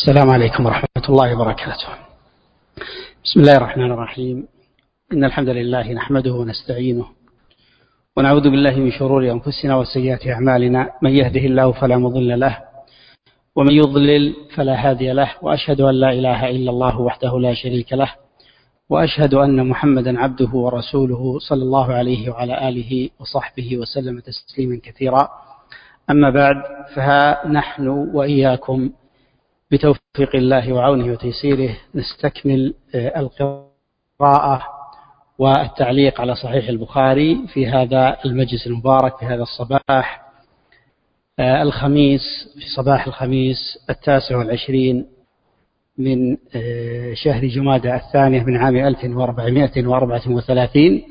السلام عليكم ورحمة الله وبركاته. بسم الله الرحمن الرحيم. إن الحمد لله نحمده ونستعينه ونعوذ بالله من شرور أنفسنا وسيئات أعمالنا، من يهده الله فلا مضل له ومن يضلل فلا هادي له، وأشهد أن لا إله إلا الله وحده لا شريك له، وأشهد أن محمدا عبده ورسوله صلى الله عليه وعلى آله وصحبه وسلم تسليما كثيرا. أما بعد، فها نحن وإياكم بتوفيق الله وعونه وتيسيره نستكمل القراءة والتعليق على صحيح البخاري في هذا المجلس المبارك في هذا الصباح الخميس، في صباح الخميس 29 من شهر جمادى الثانية من عام 1434،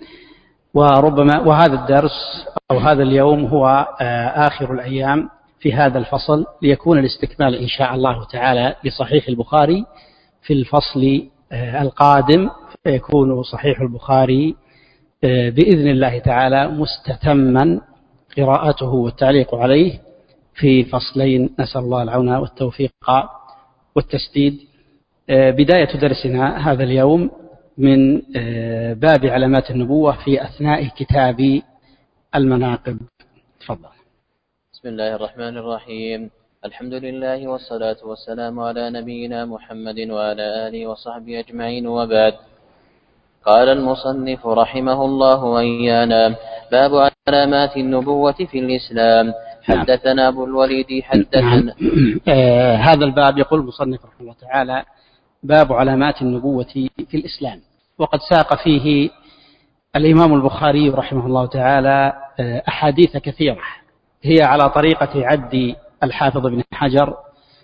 وهذا الدرس أو هذا اليوم هو آخر الأيام في هذا الفصل، ليكون الاستكمال إن شاء الله تعالى لصحيح البخاري في الفصل القادم، فيكون صحيح البخاري بإذن الله تعالى مستتما قراءته والتعليق عليه في فصلين، نسأل الله العون والتوفيق والتسديد. بداية درسنا هذا اليوم من باب علامات النبوة في أثناء كتاب المناقب. تفضل. بسم الله الرحمن الرحيم. الحمد لله والصلاة والسلام على نبينا محمد وعلى آله وصحبه أجمعين، وبعد. قال المصنف رحمه الله وإيانا: باب علامات النبوة في الإسلام. حدثنا أبو الوليد حدثنا هذا الباب يقول المصنف رحمه الله تعالى: باب علامات النبوة في الإسلام. وقد ساق فيه الإمام البخاري رحمه الله تعالى أحاديث كثيرة، هي على طريقة عد الحافظ بن حجر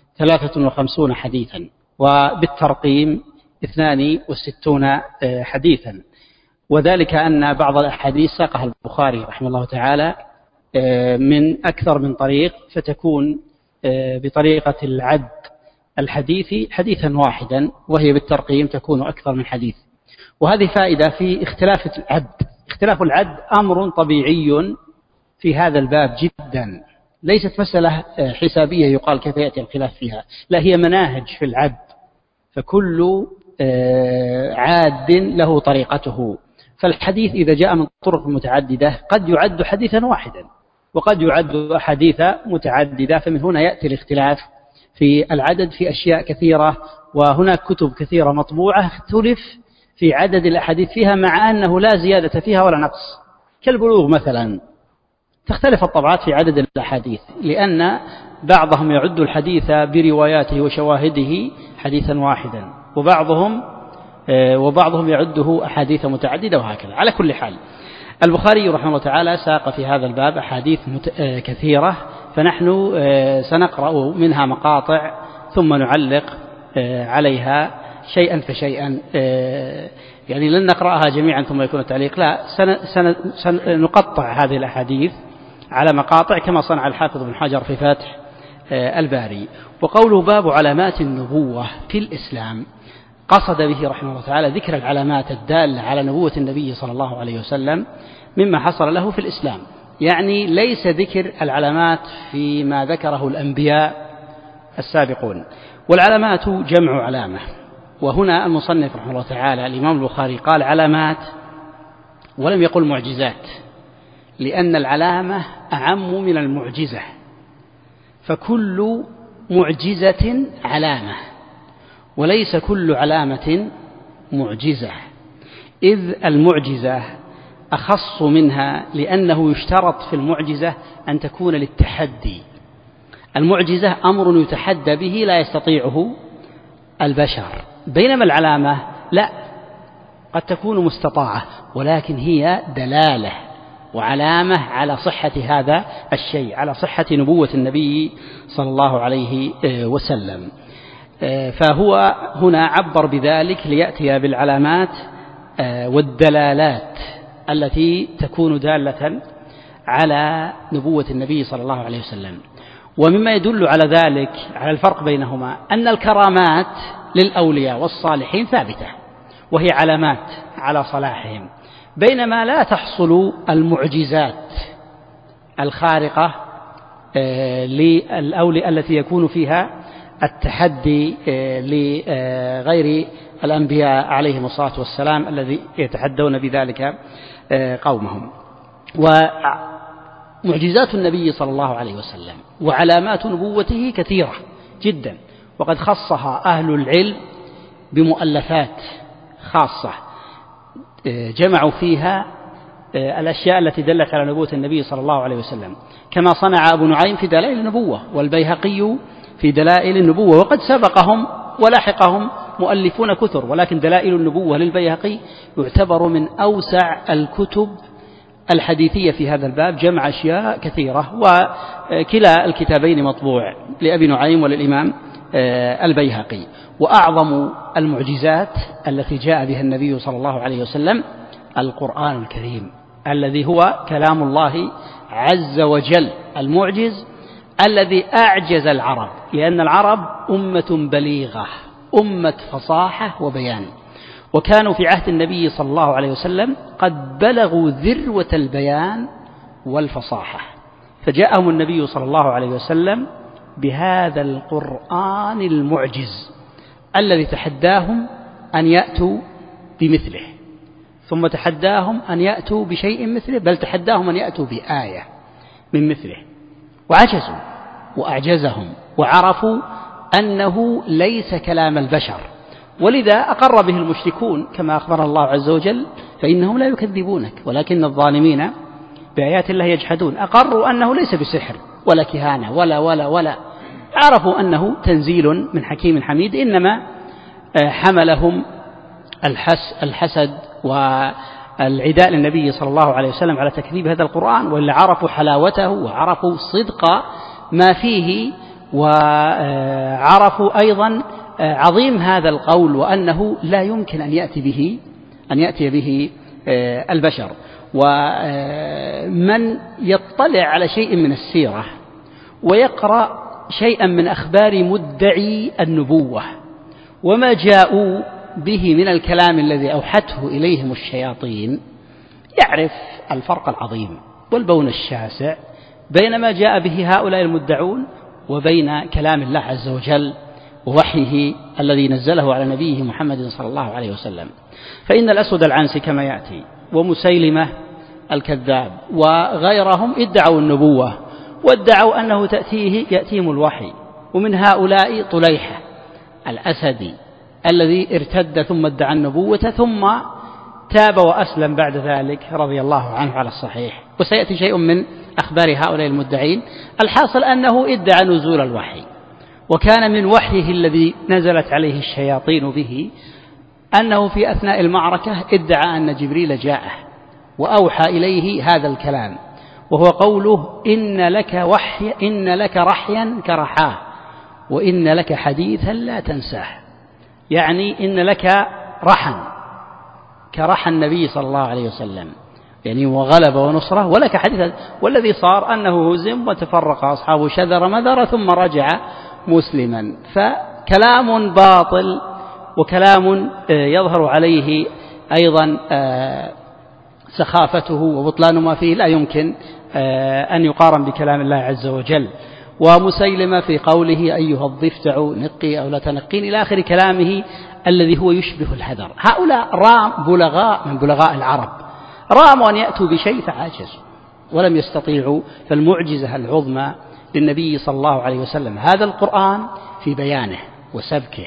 53 حديثا، وبالترقيم 62 حديثا، وذلك أن بعض الأحاديث ساقها البخاري رحمه الله تعالى من أكثر من طريق، فتكون بطريقة العد الحديثي حديثا واحدا، وهي بالترقيم تكون أكثر من حديث. وهذه فائدة في اختلاف العد. اختلاف العد أمر طبيعي في هذا الباب جدا، ليست مسألة حسابية يقال كيف يأتي الخلاف فيها، لا، هي مناهج في العد، فكل عاد له طريقته. فالحديث إذا جاء من طرق متعددة قد يعد حديثا واحدا وقد يعد أحاديث متعددة، فمن هنا يأتي الاختلاف في العدد في أشياء كثيرة. وهناك كتب كثيرة مطبوعة اختلف في عدد الأحاديث فيها، مع أنه لا زيادة فيها ولا نقص، كالبلوغ مثلا تختلف الطبعات في عدد الأحاديث، لأن بعضهم يعد الحديث برواياته وشواهده حديثا واحدا، وبعضهم يعده أحاديث متعددة، وهكذا. على كل حال، البخاري رحمه الله تعالى ساق في هذا الباب أحاديث كثيرة، فنحن سنقرأ منها مقاطع ثم نعلق عليها شيئا فشيئا، يعني لن نقرأها جميعا ثم يكون التعليق، لا، سنقطع هذه الأحاديث على مقاطع كما صنع الحافظ بن حجر في فتح الباري. وقوله باب علامات النبوة في الإسلام، قصد به رحمه الله تعالى ذكر العلامات الدالة على نبوة النبي صلى الله عليه وسلم مما حصل له في الإسلام، يعني ليس ذكر العلامات فيما ذكره الأنبياء السابقون. والعلامات جمع علامة، وهنا المصنف رحمه الله تعالى الإمام البخاري قال علامات ولم يقل معجزات، لأن العلامة أعم من المعجزة، فكل معجزة علامة، وليس كل علامة معجزة، إذ المعجزة أخص منها، لأنه يشترط في المعجزة أن تكون للتحدي. المعجزة أمر يتحدى به لا يستطيعه البشر، بينما العلامة لا، قد تكون مستطاعة، ولكن هي دلالة وعلامة على صحة هذا الشيء، على صحة نبوة النبي صلى الله عليه وسلم. فهو هنا عبر بذلك ليأتي بالعلامات والدلالات التي تكون دالة على نبوة النبي صلى الله عليه وسلم. ومما يدل على ذلك، على الفرق بينهما، أن الكرامات للأولياء والصالحين ثابتة وهي علامات على صلاحهم، بينما لا تحصل المعجزات الخارقة للأولياء التي يكون فيها التحدي لغير الأنبياء عليهم الصلاة والسلام الذي يتحدون بذلك قومهم. ومعجزات النبي صلى الله عليه وسلم وعلامات نبوته كثيرة جدا، وقد خصها أهل العلم بمؤلفات خاصة جمعوا فيها الأشياء التي دلت على نبوة النبي صلى الله عليه وسلم، كما صنع أبو نعيم في دلائل النبوة، والبيهقي في دلائل النبوة. وقد سبقهم ولحقهم مؤلفون كثر، ولكن دلائل النبوة للبيهقي يعتبر من أوسع الكتب الحديثية في هذا الباب، جمع أشياء كثيرة، وكلا الكتابين مطبوع لأبي نعيم وللإمام البيهقي. وأعظم المعجزات التي جاء بها النبي صلى الله عليه وسلم القرآن الكريم الذي هو كلام الله عز وجل، المعجز الذي أعجز العرب، لأن العرب أمة بليغة، أمة فصاحة وبيان، وكانوا في عهد النبي صلى الله عليه وسلم قد بلغوا ذروة البيان والفصاحة، فجاءهم النبي صلى الله عليه وسلم بهذا القرآن المعجز الذي تحداهم أن يأتوا بمثله، ثم تحداهم أن يأتوا بشيء مثله، بل تحداهم أن يأتوا بآية من مثله، وعجزوا وأعجزهم وعرفوا أنه ليس كلام البشر، ولذا أقر به المشركون كما أخبر الله عز وجل: فإنهم لا يكذبونك ولكن الظالمين بآيات الله يجحدون. أقروا أنه ليس بسحر ولا كهانة ولا عرفوا أنه تنزيل من حكيم حميد، إنما حملهم الحسد والعداء للنبي صلى الله عليه وسلم على تكذيب هذا القرآن، واللي عرفوا حلاوته وعرفوا صدق ما فيه، وعرفوا أيضا عظيم هذا القول، وأنه لا يمكن أن يأتي به البشر. ومن يطلع على شيء من السيرة ويقرأ شيئا من أخبار مدعي النبوة وما جاءوا به من الكلام الذي أوحته إليهم الشياطين، يعرف الفرق العظيم والبون الشاسع بين ما جاء به هؤلاء المدعون وبين كلام الله عز وجل ووحيه الذي نزله على نبيه محمد صلى الله عليه وسلم. فإن الأسود العنسي كما يأتي ومسيلمة الكذاب وغيرهم ادعوا النبوة، وادعوا أنه يأتيهم الوحي، ومن هؤلاء طليحة الأسدي الذي ارتد ثم ادعى النبوة ثم تاب وأسلم بعد ذلك رضي الله عنه على الصحيح، وسيأتي شيء من أخبار هؤلاء المدعين. الحاصل أنه ادعى نزول الوحي، وكان من وحيه الذي نزلت عليه الشياطين به أنه في أثناء المعركة ادعى أن جبريل جاءه وأوحى إليه هذا الكلام، وهو قوله: إن لك رحيا كرحاه وإن لك حديثا لا تنساه، يعني إن لك رحا كرحى النبي صلى الله عليه وسلم، يعني وغلبة ونصرة، ولك حديثا. والذي صار أنه هزم وتفرق أصحابه شذر مذر ثم رجع مسلما. فكلام باطل وكلام يظهر عليه أيضا سخافته وبطلان ما فيه، لا يمكن أن يقارن بكلام الله عز وجل. ومسيلمة في قوله: أيها الضفدع نقي أو لا تنقين، إلى آخر كلامه الذي هو يشبه الهذر. هؤلاء بلغاء من بلغاء العرب، راموا أن يأتوا بشيء فعاجزوا ولم يستطيعوا. فالمعجزة العظمى للنبي صلى الله عليه وسلم هذا القرآن في بيانه وسبكه،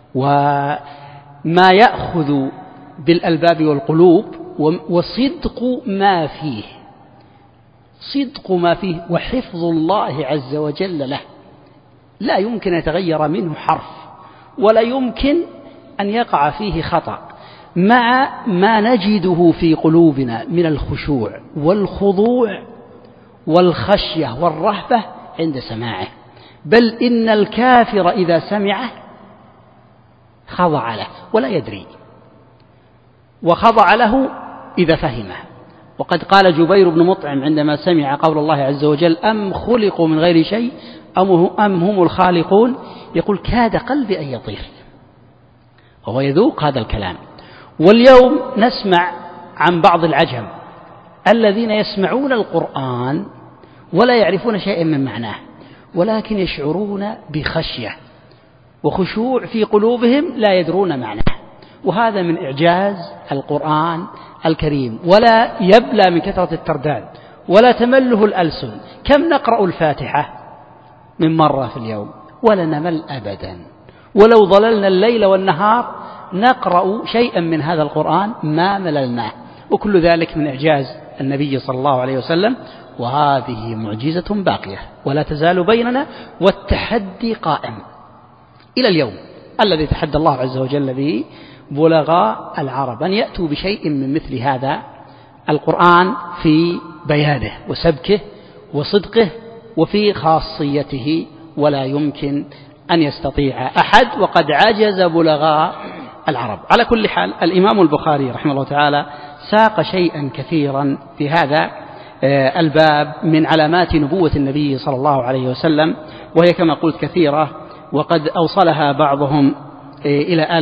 وما يأخذ بالألباب والقلوب، وصدق ما فيه، صدق ما فيه وحفظ الله عز وجل له، لا يمكن أن يتغير منه حرف ولا يمكن أن يقع فيه خطأ، مع ما نجده في قلوبنا من الخشوع والخضوع والخشية والرهبة عند سماعه. بل إن الكافر إذا سمعه خضع له ولا يدري، وخضع له إذا فهمه. وقد قال جبير بن مطعم عندما سمع قول الله عز وجل: أم خلقوا من غير شيء أم هم الخالقون، يقول: كاد قلبي أن يطير، وهو يذوق هذا الكلام. واليوم نسمع عن بعض العجم الذين يسمعون القرآن ولا يعرفون شيئا من معناه، ولكن يشعرون بخشية وخشوع في قلوبهم لا يدرون معناه. وهذا من إعجاز القرآن الكريم، ولا يبلى من كثرة الترداد ولا تمله الألسن. كم نقرأ الفاتحة من مرة في اليوم ولا نمل أبدا، ولو ظللنا الليل والنهار نقرأ شيئا من هذا القرآن ما مللناه. وكل ذلك من إعجاز النبي صلى الله عليه وسلم، وهذه معجزة باقية ولا تزال بيننا، والتحدي قائم إلى اليوم الذي تحدى الله عز وجل به بلغاء العرب أن يأتوا بشيء من مثل هذا القرآن في بيانه وسبكه وصدقه وفي خاصيته، ولا يمكن أن يستطيع أحد، وقد عجز بلغاء العرب. على كل حال الإمام البخاري رحمه الله تعالى ساق شيئا كثيرا في هذا الباب من علامات نبوة النبي صلى الله عليه وسلم، وهي كما قلت كثيرة، وقد أوصلها بعضهم إلى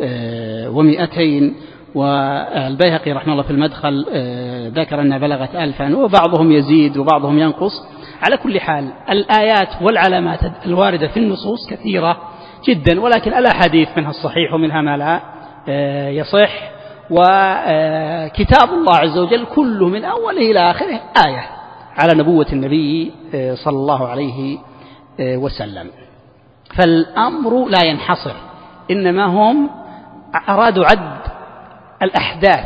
1200، والبيهقي رحمه الله في المدخل ذكر أنها بلغت 1000، وبعضهم يزيد وبعضهم ينقص. على كل حال الآيات والعلامات الواردة في النصوص كثيرة جدا، ولكن الأحاديث منها الصحيح ومنها ما لا يصح، وكتاب الله عز وجل كله من أوله إلى آخره آية على نبوة النبي صلى الله عليه وسلم. فالأمر لا ينحصر، إنما هم أرادوا عد الأحداث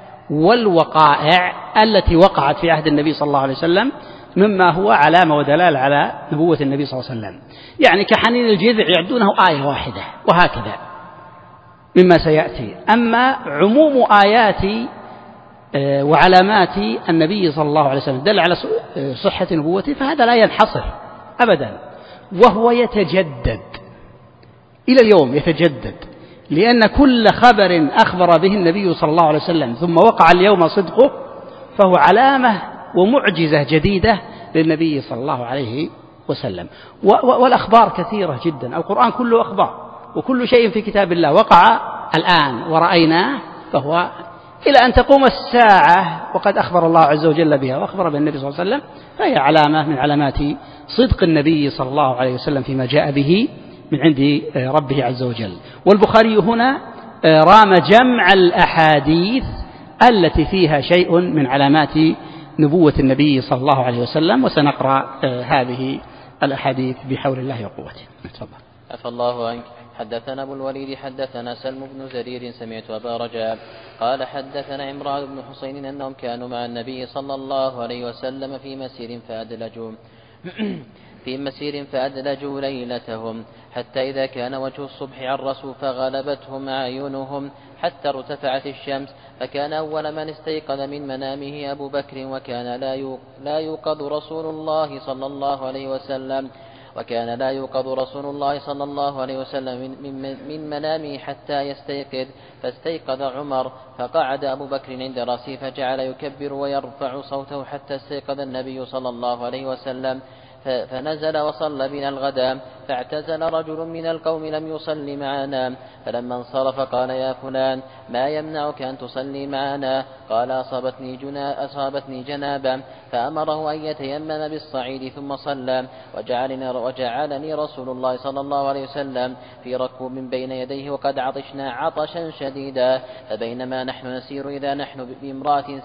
والوقائع التي وقعت في عهد النبي صلى الله عليه وسلم مما هو علامة ودلالة على نبوة النبي صلى الله عليه وسلم. يعني كحنين الجذع يعدونه آية واحدة، وهكذا مما سيأتي. أما عموم آيات وعلامات النبي صلى الله عليه وسلم دل على صحة نبوته، فهذا لا ينحصر أبدا، وهو يتجدد إلى اليوم، يتجدد، لأن كل خبر أخبر به النبي صلى الله عليه وسلم ثم وقع اليوم صدقه فهو علامة ومعجزة جديدة للنبي صلى الله عليه وسلم. والأخبار كثيرة جدا، القرآن كله أخبار، وكل شيء في كتاب الله وقع الآن ورأيناه، فهو إلى أن تقوم الساعة وقد أخبر الله عز وجل بها وأخبر بالنبي صلى الله عليه وسلم، فهي علامة من علامات صدق النبي صلى الله عليه وسلم فيما جاء به من عند ربه عز وجل. والبخاري هنا رام جمع الأحاديث التي فيها شيء من علامات نبوة النبي صلى الله عليه وسلم، وسنقرأ هذه الأحاديث بحول الله وقوته. تفضل. عفى الله عنك. حدثنا أبو الوليد حدثنا سلم بن زرير سمعت أبا رجاء قال حدثنا عمران بن حسين أنهم كانوا مع النبي صلى الله عليه وسلم في مسير فأدلجوا ليلتهم، حتى إذا كان وجه الصبح عرسوا فغلبتهم أعينهم حتى ارتفعت الشمس، فكان أول من استيقظ من منامه أبو بكر، وكان لا يوقظ رسول الله صلى الله عليه وسلم من منامه حتى يستيقظ، فاستيقظ عمر، فقعد أبو بكر عند رأسه فجعل يكبر ويرفع صوته حتى استيقظ النبي صلى الله عليه وسلم، فنزل وصلى بنا الغداء، فاعتزل رجل من القوم لم يصلي معنا، فلما انصرف قال يا فلان ما يمنعك أن تصلي معنا؟ قال أصابتني جنابة، فأمره أن يتيمم بالصعيد ثم صلى، وجعلني رسول الله صلى الله عليه وسلم في ركوب بين يديه وقد عطشنا عطشا شديدا، فبينما نحن نسير إذا نحن بامرأة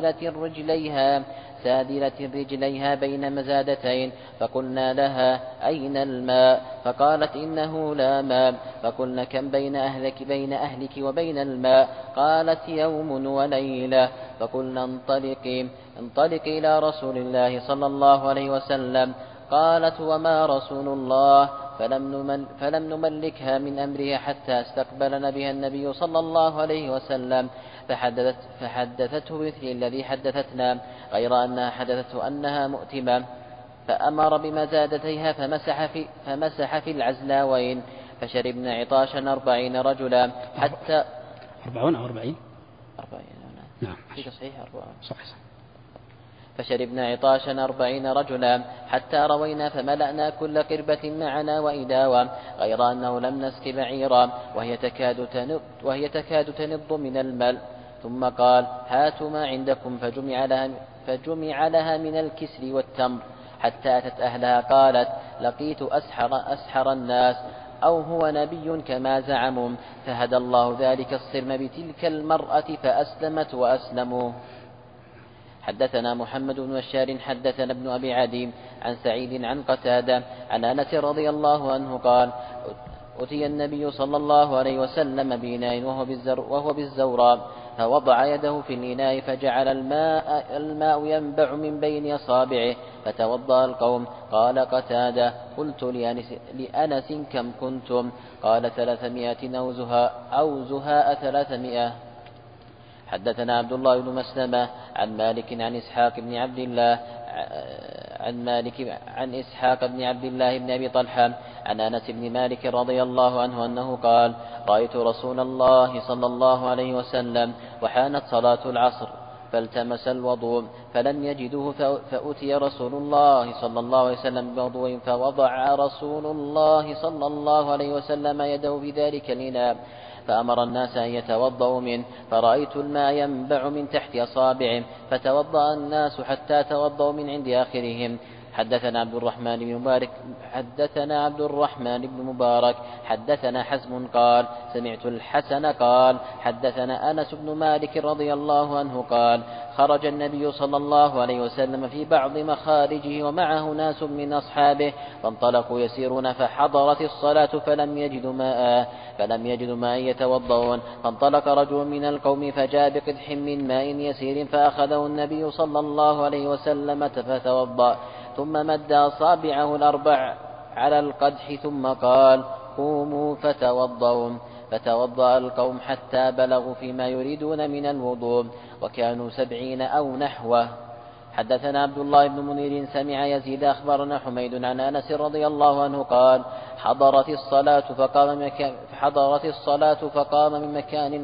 سادلة رجليها بين مزادتين، فقلنا لها أين الماء؟ فقالت إنه لا ماء، فقلنا كم بين أهلك وبين الماء؟ قالت يوم وليلة، فقلنا انطلقي إلى رسول الله صلى الله عليه وسلم. قالت وما رسول الله؟ فلم نملكها من أمرها حتى استقبلنا بها النبي صلى الله عليه وسلم، فحدثته بمثل الذي حدثتنا، غير أنها حدثته أنها مؤتمة، فأمر بمزادتيها فمسح في العزلاوين، فشربنا عطاشا 40 رجلا حتى 40 أو 40 نعم في تصحيح 40 صحيح. فشربنا عطاشا 40 رجلا حتى روينا، فملأنا كل قربة معنا وإداوة، غير أنه لم نسق بعيرا وهي تكاد تنض من المل. ثم قال هاتوا ما عندكم، فجمع لها من الكسر والتمر، حتى أتت أهلها قالت لقيت أسحر الناس، أو هو نبي كما زعموا، فهدى الله ذلك الصرم بتلك المرأة فأسلمت وأسلموا. حدثنا محمد بن بشار حدثنا ابن أبي عدي عن سعيد عن قتادة عن أنس رضي الله عنه قال: أتي النبي صلى الله عليه وسلم بإناء وهو بالزوراء، فوضع يده في الإناء فجعل الماء ينبع من بين أصابعه، فتوضأ القوم. قال قتادة: قلت لأنس: كم كنتم؟ قال: 300 أو زهاء 300. حدثنا عبد الله بن مسلمة عن مالك عن إسحاق بن عبد الله بن أبي طلحة عن أنس بن مالك رضي الله عنه أنه قال: رأيت رسول الله صلى الله عليه وسلم وحانت صلاة العصر فالتمس الوضوء فلم يجده، فأتي رسول الله صلى الله عليه وسلم بوضوء فوضع رسول الله صلى الله عليه وسلم يده في ذلك الإناء، فأمر الناس أن يتوضأوا منه، فرأيت الماء ينبع من تحت أصابعهم، فتوضأ الناس حتى توضأوا من عند آخرهم. حدثنا عبد الرحمن بن مبارك حدثنا حزم قال: سمعت الحسن قال: حدثنا أنس بن مالك رضي الله عنه قال: خرج النبي صلى الله عليه وسلم في بعض مخارجه ومعه ناس من أصحابه، فانطلقوا يسيرون، فحضرت الصلاة فلم يجدوا ماء يتوضؤون، فانطلق رجل من القوم فجاء بقدح من ماء يسير، فأخذه النبي صلى الله عليه وسلم فتوضأ، ثم مد أصابعه الأربع على القدح ثم قال: قوموا فتوضأوا. فتوضأ القوم حتى بلغوا فيما يريدون من الوضوء، وكانوا 70 أو نحوه. حدثنا عبد الله بن منير سمع يزيد أخبرنا حميد عن أنس رضي الله عنه قال: حضرت الصلاة فقام من مكان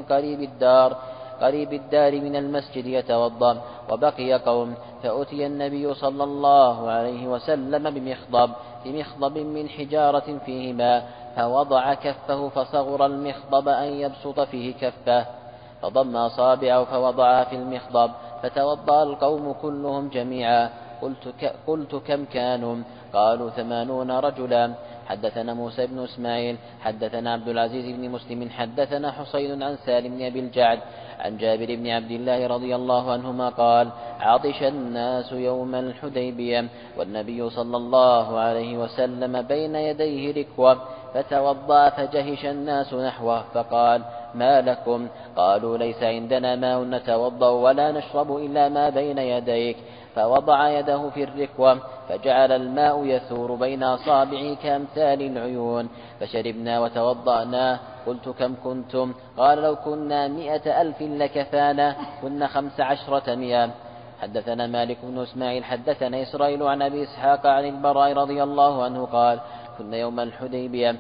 قريب الدار من المسجد يتوضأ، وبقي قوم، فأتي النبي صلى الله عليه وسلم بمخضب من حجارة فيه ماء، فوضع كفه فصغر المخضب أن يبسط فيه كفه، فضم أصابعه فوضعها في المخضب، فتوضأ القوم كلهم جميعا. قلت: كم كانوا؟ قالوا: 80 رجلا. حدثنا موسى بن إسماعيل حدثنا عبد العزيز بن مسلم حدثنا حسين عن سالم بن أبي الجعد عن جابر بن عبد الله رضي الله عنهما قال: عطش الناس يوم الحديبية والنبي صلى الله عليه وسلم بين يديه ركوة، فتوضأ فجهش الناس نحوه، فقال: ما لكم؟ قالوا: ليس عندنا ماء نتوضأ ولا نشرب إلا ما بين يديك. فوضع يده في الركوة فجعل الماء يثور بين أصابعه كأمثال العيون، فشربنا وتوضأنا. قلت: كم كنتم؟ قال: لو كنا 100,000 لكفانا، كنا 15 حدثنا مالك بن إسماعيل حدثنا إسرائيل عن أبي إسحاق عن البراء رضي الله عنه قال: كنا يوم الحديبية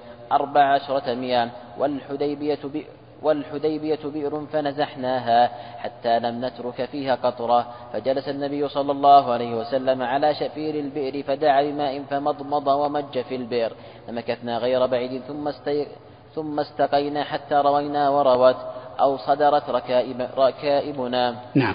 14 والحديبية بئر فنزحناها حتى لم نترك فيها قطرة، فجلس النبي صلى الله عليه وسلم على شفير البئر فدعا بماء فمضمض ومج في البئر، فمكثنا غير بعيد ثم استقينا حتى روينا وروت أو صدرت ركائبنا. نعم.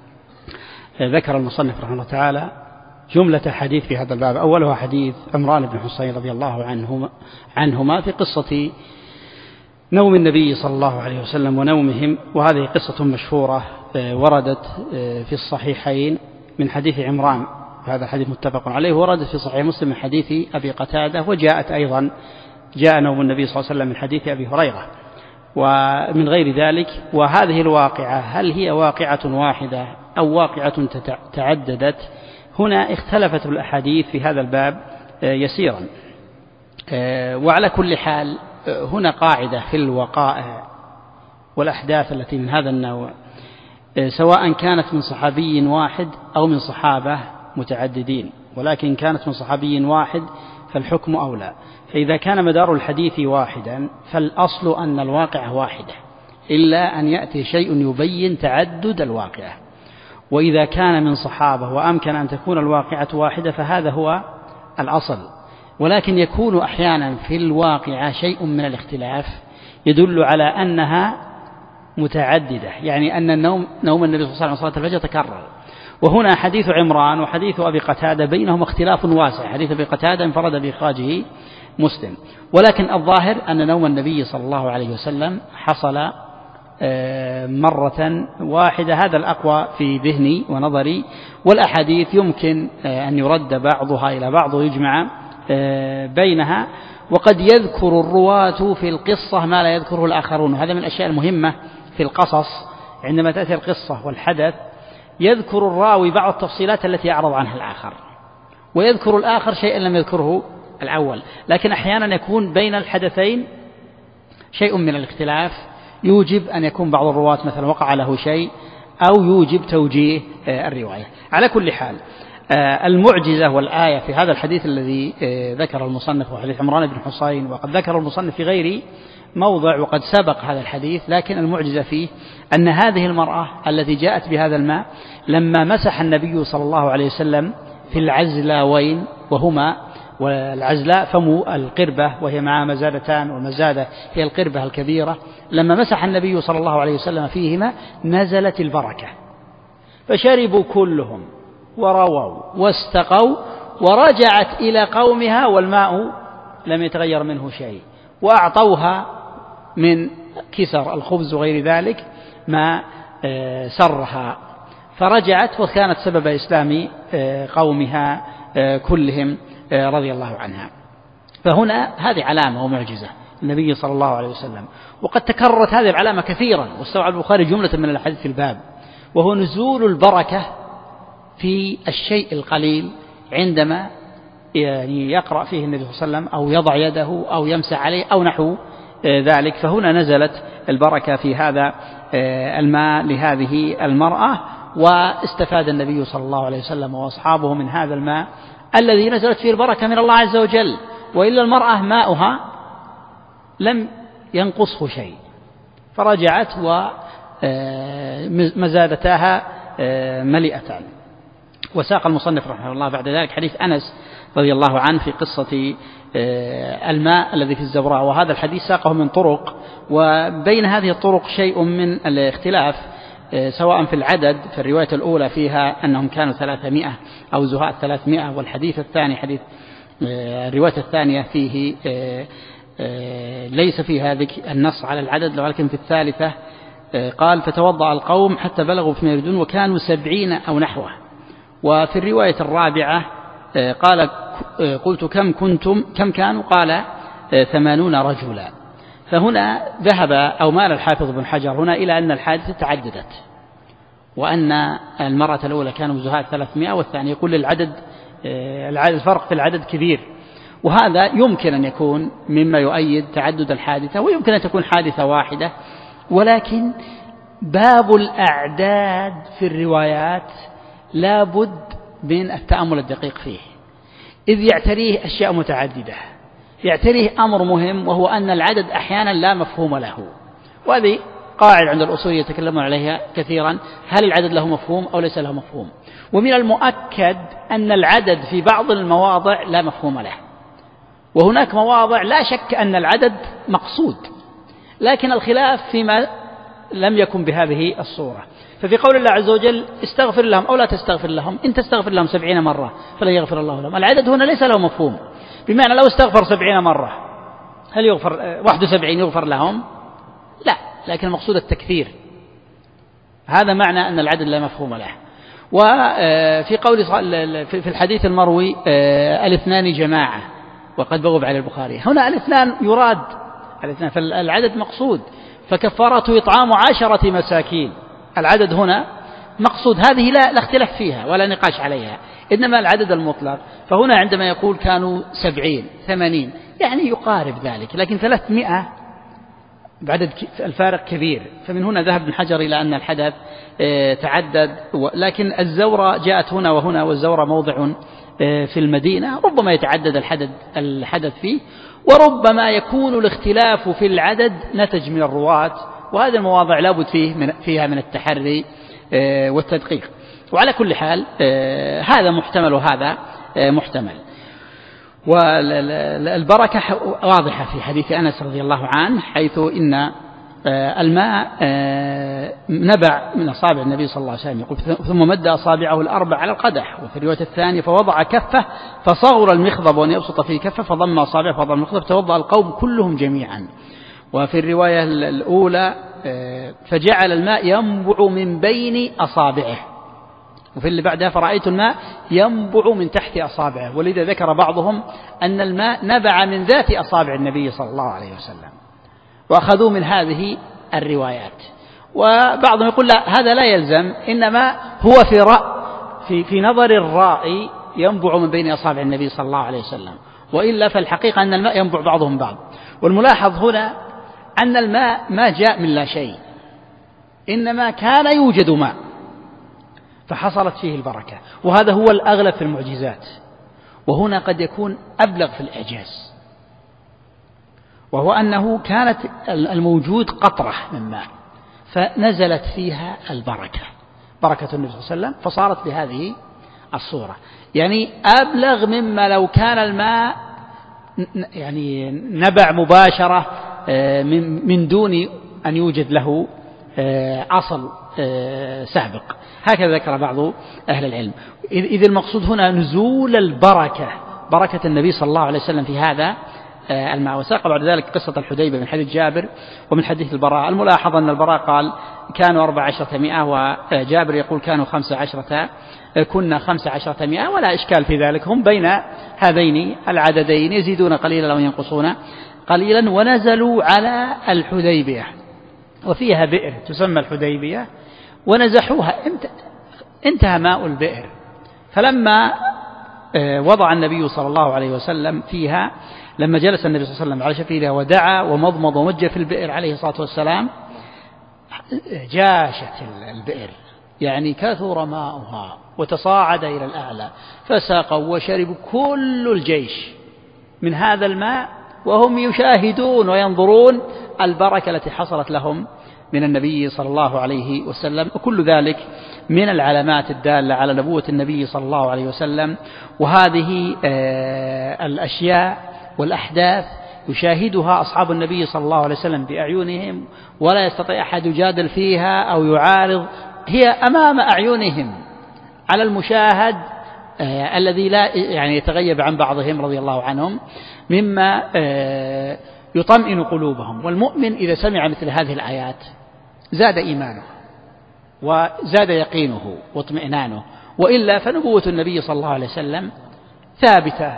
ذكر المصنف رحمه الله تعالى جملة حديث في هذا الباب. أولها حديث عمران بن حصين رضي الله عنهما في قصة نوم النبي صلى الله عليه وسلم ونومهم، وهذه قصة مشهورة وردت في الصحيحين من حديث عمران، هذا حديث متفق عليه، وردت في صحيح مسلم من حديث أبي قتادة، وجاءت أيضا جاء نوم النبي صلى الله عليه وسلم من حديث أبي هريرة ومن غير ذلك. وهذه الواقعة هل هي واقعة واحدة أو واقعة تعددت؟ هنا اختلفت الأحاديث في هذا الباب يسيرا. وعلى كل حال هنا قاعدة في الوقائع والأحداث التي من هذا النوع، سواء كانت من صحابي واحد أو من صحابة متعددين، ولكن كانت من صحابي واحد فالحكم أولى. فإذا كان مدار الحديث واحدا فالأصل أن الواقع واحدة، إلا أن يأتي شيء يبين تعدد الواقعة. وإذا كان من صحابة وأمكن أن تكون الواقعة واحدة فهذا هو الأصل، ولكن يكون أحيانا في الواقعة شيء من الاختلاف يدل على أنها متعددة، يعني أن نوم النبي صلى الله عليه وسلم صلاة الفجر تكرر. وهنا حديث عمران وحديث أبي قتادة بينهم اختلاف واسع. حديث أبي قتادة انفرد بإخراجه مسلم. ولكن الظاهر أن نوم النبي صلى الله عليه وسلم حصل مرة واحدة، هذا الأقوى في ذهني ونظري، والأحاديث يمكن أن يرد بعضها إلى بعض ويجمع بينها. وقد يذكر الرواة في القصة ما لا يذكره الآخرون، هذا من الأشياء المهمة في القصص. عندما تأتي القصة والحدث يذكر الراوي بعض التفصيلات التي يعرض عنها الآخر، ويذكر الآخر شيئا لم يذكره الأول. لكن أحيانا يكون بين الحدثين شيء من الاختلاف يوجب أن يكون بعض الرواة مثلا وقع له شيء أو يوجب توجيه الرواية. على كل حال المعجزة والآية في هذا الحديث الذي ذكر المصنف وحديث عمران بن حصين، وقد ذكر المصنف في غير موضع وقد سبق هذا الحديث، لكن المعجزة فيه أن هذه المرأة التي جاءت بهذا الماء لما مسح النبي صلى الله عليه وسلم في العزلاوين، وهما والعزلاء فم القربة وهي معها مزادتان، والمزادة هي القربة الكبيرة، لما مسح النبي صلى الله عليه وسلم فيهما نزلت البركة، فشربوا كلهم ورووا واستقوا، ورجعت إلى قومها والماء لم يتغير منه شيء، وأعطوها من كسر الخبز وغير ذلك ما سرها، فرجعت وكانت سبب إسلام قومها كلهم رضي الله عنها. فهنا هذه علامة ومعجزة النبي صلى الله عليه وسلم، وقد تكررت هذه العلامة كثيرا، واستوعب البخاري جملة من الحديث في الباب، وهو نزول البركة في الشيء القليل عندما يعني يقرأ فيه النبي صلى الله عليه وسلم أو يضع يده أو يمسح عليه أو نحو ذلك. فهنا نزلت البركة في هذا الماء لهذه المرأة، واستفاد النبي صلى الله عليه وسلم وأصحابه من هذا الماء الذي نزلت فيه البركة من الله عز وجل، وإلا المرأة ماؤها لم ينقصه شيء، فرجعت ومزادتها مليئتان. وساق المصنف رحمه الله بعد ذلك حديث أنس رضي الله عنه في قصة الماء الذي في الزبراء، وهذا الحديث ساقه من طرق، وبين هذه الطرق شيء من الاختلاف سواء في العدد. في الرواية الأولى فيها أنهم كانوا 300 أو زهاء 300، والحديث الثاني حديث الرواية الثانية فيه ليس فيه هذا النص على العدد، ولكن في الثالثة قال فتوضأ القوم حتى بلغوا فيما يريدون وكانوا 70 أو نحوه. وفي الرواية الرابعة قال قلت كم كانوا؟ قال 80 رجلا. فهنا ذهب أو مال الحافظ بن حجر هنا إلى أن الحادثة تعددت، وأن المرة الأولى كانوا زهاء 300 والثانية يقول الفرق في العدد كبير، وهذا يمكن أن يكون مما يؤيد تعدد الحادثة، ويمكن أن تكون حادثة واحدة. ولكن باب الأعداد في الروايات لا بد من التأمل الدقيق فيه، إذ يعتريه أشياء متعددة، يعتريه أمر مهم، وهو أن العدد أحيانا لا مفهوم له، وهذه قاعدة عند الأصول يتكلمون عليها كثيرا، هل العدد له مفهوم أو ليس له مفهوم؟ ومن المؤكد أن العدد في بعض المواضع لا مفهوم له، وهناك مواضع لا شك أن العدد مقصود، لكن الخلاف فيما لم يكن بهذه الصورة. ففي قول الله عز وجل استغفر لهم أو لا تستغفر لهم، إن تستغفر لهم 70 مرة فلن يغفر الله لهم، العدد هنا ليس له مفهوم، بمعنى لو استغفر 70 مرة هل يغفر 71 يغفر لهم؟ لا، لكن المقصود التكثير، هذا معنى أن العدد لا مفهوم له. وفي قول في الحديث المروي الاثنان جماعة وقد بوب على البخاري، هنا الاثنان يراد الاثنان، فالعدد مقصود، فكفارته إطعام 10 مساكين، العدد هنا مقصود، هذه لا اختلاف فيها ولا نقاش عليها، إنما العدد المطلق. فهنا عندما يقول كانوا 70 80 يعني يقارب ذلك، لكن 300 بعدد الفارق كبير. فمن هنا ذهب ابن حجر إلى أن الحدث تعدد، لكن الزورة جاءت هنا وهنا، والزورة موضع في المدينة، ربما يتعدد الحدث فيه، وربما يكون الاختلاف في العدد نتج من الرواة، وهذه المواضع لابد فيها من التحري والتدقيق. وعلى كل حال هذا محتمل وهذا محتمل. والبركة واضحة في حديث أنس رضي الله عنه، حيث إن الماء نبع من أصابع النبي صلى الله عليه وسلم، يقول ثم مد أصابعه الأربع على القدح. وفي الرواية الثانية فوضع كفه فصغر المخضب وأن يبسط فيه كفه فضم أصابعه فضم المخضب توضأ القوم كلهم جميعا. وفي الرواية الأولى فجعل الماء ينبع من بين أصابعه، وفي اللي بعدها فرأيت الماء ينبع من تحت أصابعه. ولذا ذكر بعضهم أن الماء نبع من ذات أصابع النبي صلى الله عليه وسلم، وأخذوا من هذه الروايات. وبعضهم يقول لا، هذا لا يلزم، إنما هو في نظر الرائي ينبع من بين أصابع النبي صلى الله عليه وسلم، وإلا فالحقيقة أن الماء ينبع بعضهم بعض. والملاحظ هنا أن الماء ما جاء من لا شيء، إنما كان يوجد ماء فحصلت فيه البركة، وهذا هو الأغلب في المعجزات. وهنا قد يكون أبلغ في الإعجاز، وهو أنه كانت الموجود قطرة من ماء فنزلت فيها البركة، بركة النبي صلى الله عليه وسلم، فصارت بهذه الصورة. يعني أبلغ مما لو كان الماء يعني نبع مباشرة من دون أن يوجد له أصل سابق. هكذا ذكر بعض أهل العلم. إذ المقصود هنا نزول البركة، بركة النبي صلى الله عليه وسلم في هذا الماء. وساق بعد ذلك قصة الحديبة من حديث جابر ومن حديث البراء. الملاحظ أن البراء قال كانوا 1400 وجابر يقول كانوا 15، كنا 1500، ولا إشكال في ذلك، هم بين هذين العددين يزيدون قليلا أو ينقصون قليلا. ونزلوا على الحديبية وفيها بئر تسمى الحديبية، ونزحوها، انتهى ماء البئر. فلما وضع النبي صلى الله عليه وسلم فيها، لما جلس النبي صلى الله عليه وسلم على شفيرها ودعا ومضمض ومج في البئر عليه الصلاة والسلام، جاشت البئر، يعني كثر ماؤها وتصاعد إلى الأعلى، فساقوا وشربوا كل الجيش من هذا الماء وهم يشاهدون وينظرون البركة التي حصلت لهم من النبي صلى الله عليه وسلم. وكل ذلك من العلامات الدالة على نبوة النبي صلى الله عليه وسلم. وهذه الأشياء والأحداث يشاهدها أصحاب النبي صلى الله عليه وسلم بأعينهم، ولا يستطيع أحد يجادل فيها أو يعارض، هي أمام أعينهم على المشاهد الذي لا يعني يتغيب عن بعضهم رضي الله عنهم، مما يطمئن قلوبهم. والمؤمن إذا سمع مثل هذه الآيات زاد إيمانه وزاد يقينه واطمئنانه، وإلا فنبوة النبي صلى الله عليه وسلم ثابتة،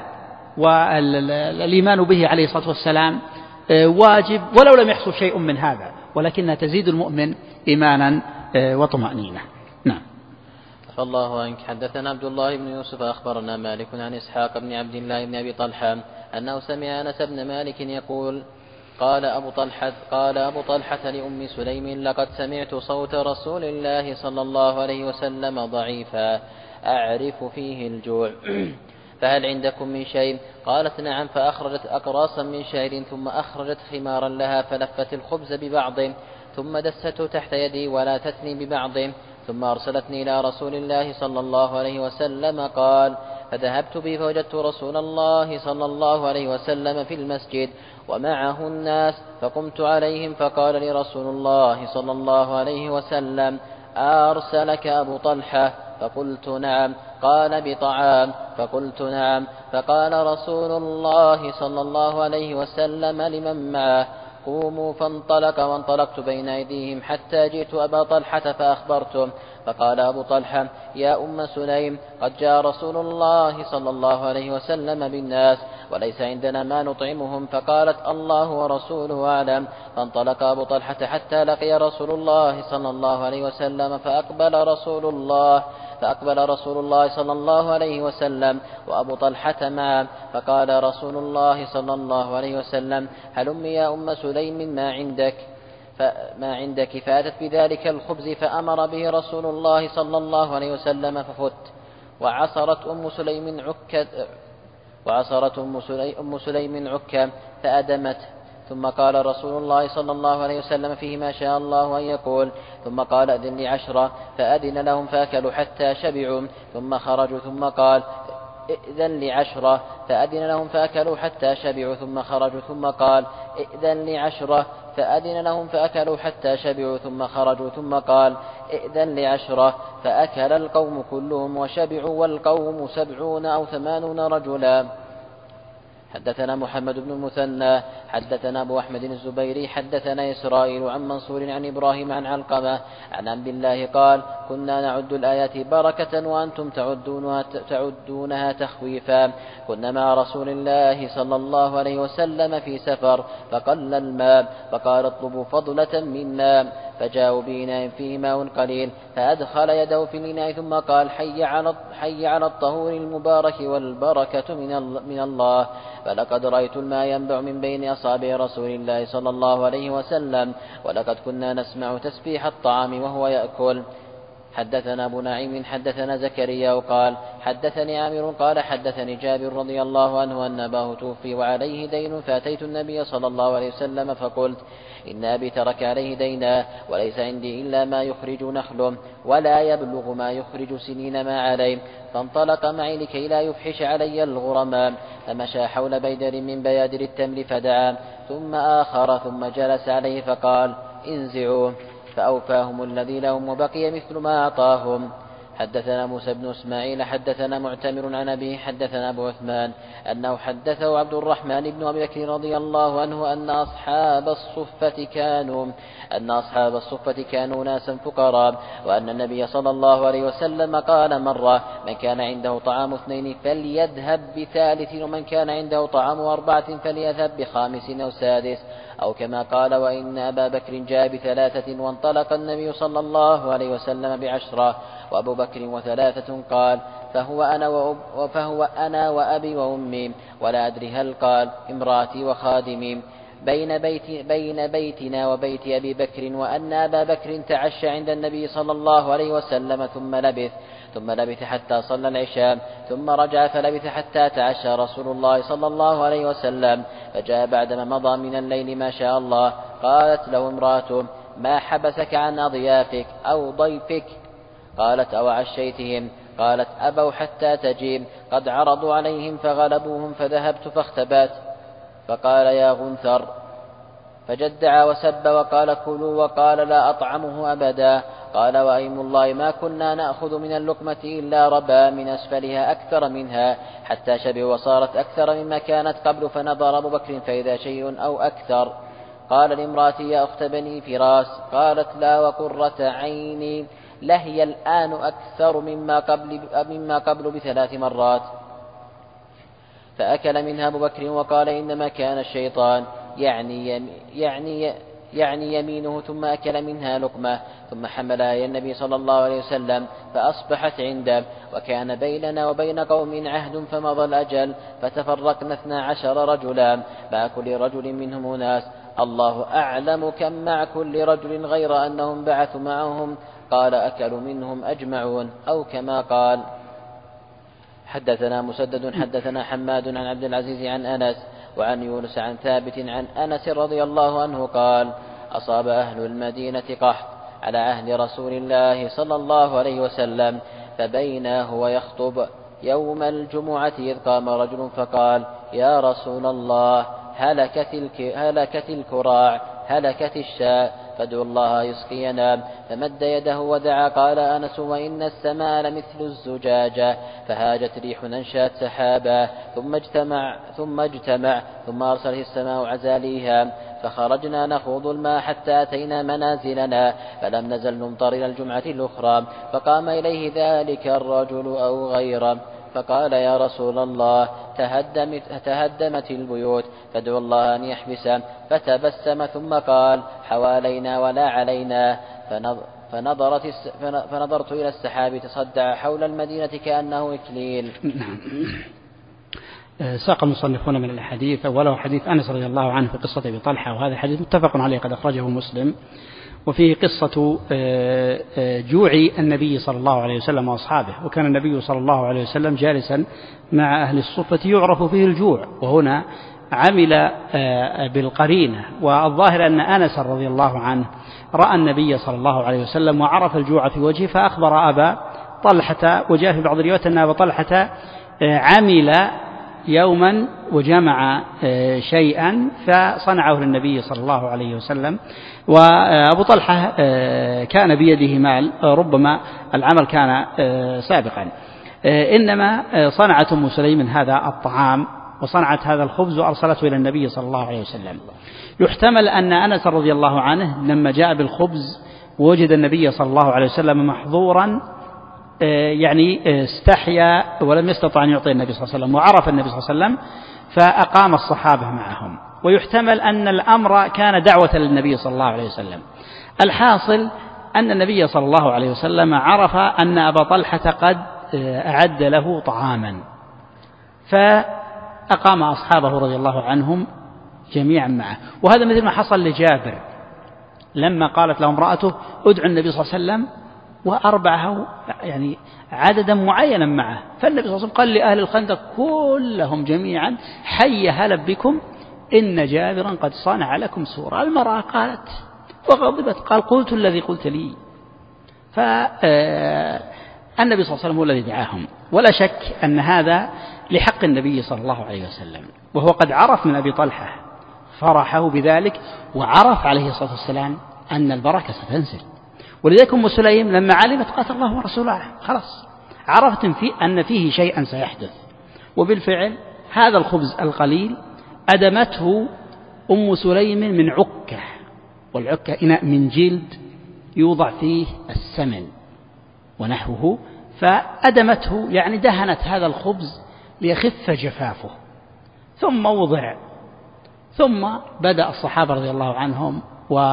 والإيمان به عليه الصلاة والسلام واجب ولو لم يحصل شيء من هذا، ولكنها تزيد المؤمن إيمانا وطمأنينة. نعم. الله عنك. حدثنا عبد الله بن يوسف أخبرنا مالك عن إسحاق بن عبد الله بن أبي طلحة أنه سمع أنس بن مالك يقول قال أبو طلحة لأم سليم لقد سمعت صوت رسول الله صلى الله عليه وسلم ضعيفا أعرف فيه الجوع، فهل عندكم من شيء؟ قالت نعم. فأخرجت أقراصا من شعير ثم أخرجت خمارا لها فلفت الخبز ببعض ثم دسته تحت يدي ولا تثني ببعض، ثم أرسلتني إلى رسول الله صلى الله عليه وسلم. قال فذهبت به فوجدت رسول الله صلى الله عليه وسلم في المسجد ومعه الناس، فقمت عليهم فقال لي رسول الله صلى الله عليه وسلم أرسلك أبو طلحة؟ فقلت نعم. قال بطعام؟ فقلت نعم. فقال رسول الله صلى الله عليه وسلم لمن معه قوموا، فانطلق وانطلقت بين أيديهم حتى جئت أبا طلحة فأخبرته، فقال أبو طلحة يا أم سليم قد جاء رسول الله صلى الله عليه وسلم بالناس وليس عندنا ما نطعمهم. فقالت الله ورسوله أعلم. فانطلق أبو طلحة حتى لقي رسول الله صلى الله عليه وسلم فأقبل رسول الله صلى الله عليه وسلم وأبو طلحة معه، فقال رسول الله صلى الله عليه وسلم هلم يا أم سليم ما عندك. فأتت بذلك الخبز فأمر به رسول الله صلى الله عليه وسلم ففت، وعصرت أم سليم عكا فأدمت. ثم قال رسول الله صلى الله عليه وسلم فيه ما شاء الله أن يقول، ثم قال أذن لي 10 فأذن لهم فأكلوا حتى شبعوا ثم خرجوا، ثم قال ائذن لي 10 فأذن لهم فأكلوا حتى شبعوا ثم خرجوا، ثم قال ائذن لي 10 فأذن لهم فأكلوا حتى شبعوا ثم خرجوا ثم قال ائذن ل10 فأكل القوم كلهم وشبعوا والقوم 70 أو 80 رجلا. حدثنا محمد بن المثنى حدثنا أبو أحمد الزبيري حدثنا إسرائيل عن منصور عن إبراهيم عن علقمة عن عبد الله قال كنا نعد الآيات بركة وأنتم تعدونها تخويفا. كنا مع رسول الله صلى الله عليه وسلم في سفر فقل الماء فقال اطلبوا فضلة من ماء فجاءوا بإناء فيه ماء قليل فأدخل يده في الإناء ثم قال حي على الطهور المبارك والبركة من الله. فلقد رأيت الماء ينبع من بين أصابع رسول الله صلى الله عليه وسلم ولقد كنا نسمع تسبيح الطعام وهو يأكل. حدثنا أبو نعيم حدثنا زكريا وقال حدثني عامر قال حدثني جابر رضي الله عنه أن أباه توفي وعليه دين فأتيت النبي صلى الله عليه وسلم فقلت إن أبي ترك عليه دينا وليس عندي إلا ما يخرج نخله ولا يبلغ ما يخرج سنين ما عليه فانطلق معي لكي لا يفحش علي الغرماء فمشى حول بيدر من بيادر التمر فدعا ثم آخر ثم جلس عليه فقال انزعوه فأوفاهم الذي لهم وبقي مثل ما أعطاهم. حدثنا موسى بن إسماعيل حدثنا معتمر عن أبيه حدثنا أبو عثمان أنه حدثه عبد الرحمن بن أبي بكر رضي الله عنه أن أصحاب الصفة كانوا ناسا فقراء وأن النبي صلى الله عليه وسلم قال مرة من كان عنده طعام 2 فليذهب ب3 ومن كان عنده طعام 4 فليذهب ب5 أو 6 أو كما قال وإن أبا بكر جاء ب3 وانطلق النبي صلى الله عليه وسلم ب10 وأبو بكر 3 قال فهو أنا وأبي وأمي ولا أدري هل قال امرأتي وخادمي بين بيتنا وبيت أبي بكر وأن أبا بكر تعشى عند النبي صلى الله عليه وسلم ثم لبث حتى صلى العشاء ثم رجع فلبث حتى تعشى رسول الله صلى الله عليه وسلم فجاء بعدما مضى من الليل ما شاء الله. قالت له امرأته ما حبسك عن أضيافك أو ضيفك؟ قالت أو عشيتهم؟ قالت أبوا حتى تجيب قد عرضوا عليهم فغلبوهم فذهبت فاختبأت. فقال يا غنثر فجدع وسب وقال كلوا وقال لا أطعمه أبدا. قال وأيم الله ما كنا نأخذ من اللقمة إلا ربا من أسفلها أكثر منها حتى شبعوا وصارت أكثر مما كانت قبل فنظر أبو بكر فإذا شيء أو أكثر. قال لامرأتي يا أخت بني فراس قالت لا وقرة عيني لهي الآن أكثر مما قبل ب3 مرات. فأكل منها أبو بكر وقال إنما كان الشيطان يعني يمينه ثم أكل منها لقمة ثم حملها إلى النبي صلى الله عليه وسلم فأصبحت عنده وكان بيننا وبين قوم عهد فمضى الأجل فتفرقنا 12 رجلا مع كل رجل منهم ناس الله أعلم كم مع كل رجل غير أنهم بعثوا معهم قال أكلوا منهم أجمعون أو كما قال. حدثنا مسدد حدثنا حماد عن عبد العزيز عن أنس وعن يونس عن ثابت عن أنس رضي الله عنه قال أصاب أهل المدينة قحط على عهد رسول الله صلى الله عليه وسلم فبينا هو يخطب يوم الجمعة إذ قام رجل فقال يا رسول الله هلكت الكراع هلكت الشاء فادعوا الله يسقينا. فمد يده ودعا. قال أنس وإن السماء لمثل الزجاجة فهاجت ريح أنشأت سحابا ثم اجتمع ثم أرسله السماء عزاليها فخرجنا نخوض الماء حتى أتينا منازلنا فلم نزل نمطر إلى الجمعة الأخرى فقام إليه ذلك الرجل أو غيره فقال يا رسول الله تهدمت البيوت فادعوا الله أن يحبسه. فتبسم ثم قال حوالينا ولا علينا. فنظرت إلى السحاب تصدع حول المدينة كأنه إكليل. ساق المصنفون من الحديث أوله حديث أنس رضي الله عنه في قصة أبي طلحة وهذا حديث متفق عليه قد أخرجه مسلم وفيه قصة جوع النبي صلى الله عليه وسلم وأصحابه. وكان النبي صلى الله عليه وسلم جالسا مع أهل الصفة يعرف فيه الجوع وهنا عمل بالقرينة. والظاهر أن أنس رضي الله عنه رأى النبي صلى الله عليه وسلم وعرف الجوع في وجهه فأخبر أبا طلحة وجاء في بعض الروايات أن أبا طلحة عمل يوما وجمع شيئا فصنعه للنبي صلى الله عليه وسلم. وأبو طلحة كان بيده مال، ربما العمل كان سابقا، إنما صنعت أم سليم هذا الطعام وصنعت هذا الخبز وأرسلته إلى النبي صلى الله عليه وسلم. يحتمل أن أنس رضي الله عنه لما جاء بالخبز ووجد النبي صلى الله عليه وسلم محظورا يعني استحيا ولم يستطع أن يعطي النبي صلى الله عليه وسلم، وعرف النبي صلى الله عليه وسلم فأقام الصحابة معهم. ويحتمل أن الأمر كان دعوة للنبي صلى الله عليه وسلم. الحاصل أن النبي صلى الله عليه وسلم عرف أن أبا طلحة قد أعد له طعاما، فأقام أصحابه رضي الله عنهم جميعا معه. وهذا مثل ما حصل لجابر لما قالت له امرأته ادعو النبي صلى الله عليه وسلم وأربعه يعني عددا معينا معه، فالنبي صلى الله عليه وسلم قال لأهل الخندق كلهم جميعا حي هلا بكم إن جابرا قد صنع لكم سورة. المرأة قالت وغضبت، قال قلت الذي قلت لي. فالنبي صلى الله عليه وسلم هو الذي دعاهم، ولا شك أن هذا لحق النبي صلى الله عليه وسلم، وهو قد عرف من أبي طلحة فرحه بذلك، وعرف عليه الصلاة والسلام أن البركة ستنزل. ولذلك أم سليم لما علمت قالت الله ورسوله خلاص عرفت أن فيه شيئا سيحدث. وبالفعل هذا الخبز القليل أدمته أم سليم من عكة، والعكة إناء من جلد يوضع فيه السمن ونحوه، فأدمته يعني دهنت هذا الخبز ليخف جفافه، ثم وضع. ثم بدأ الصحابة رضي الله عنهم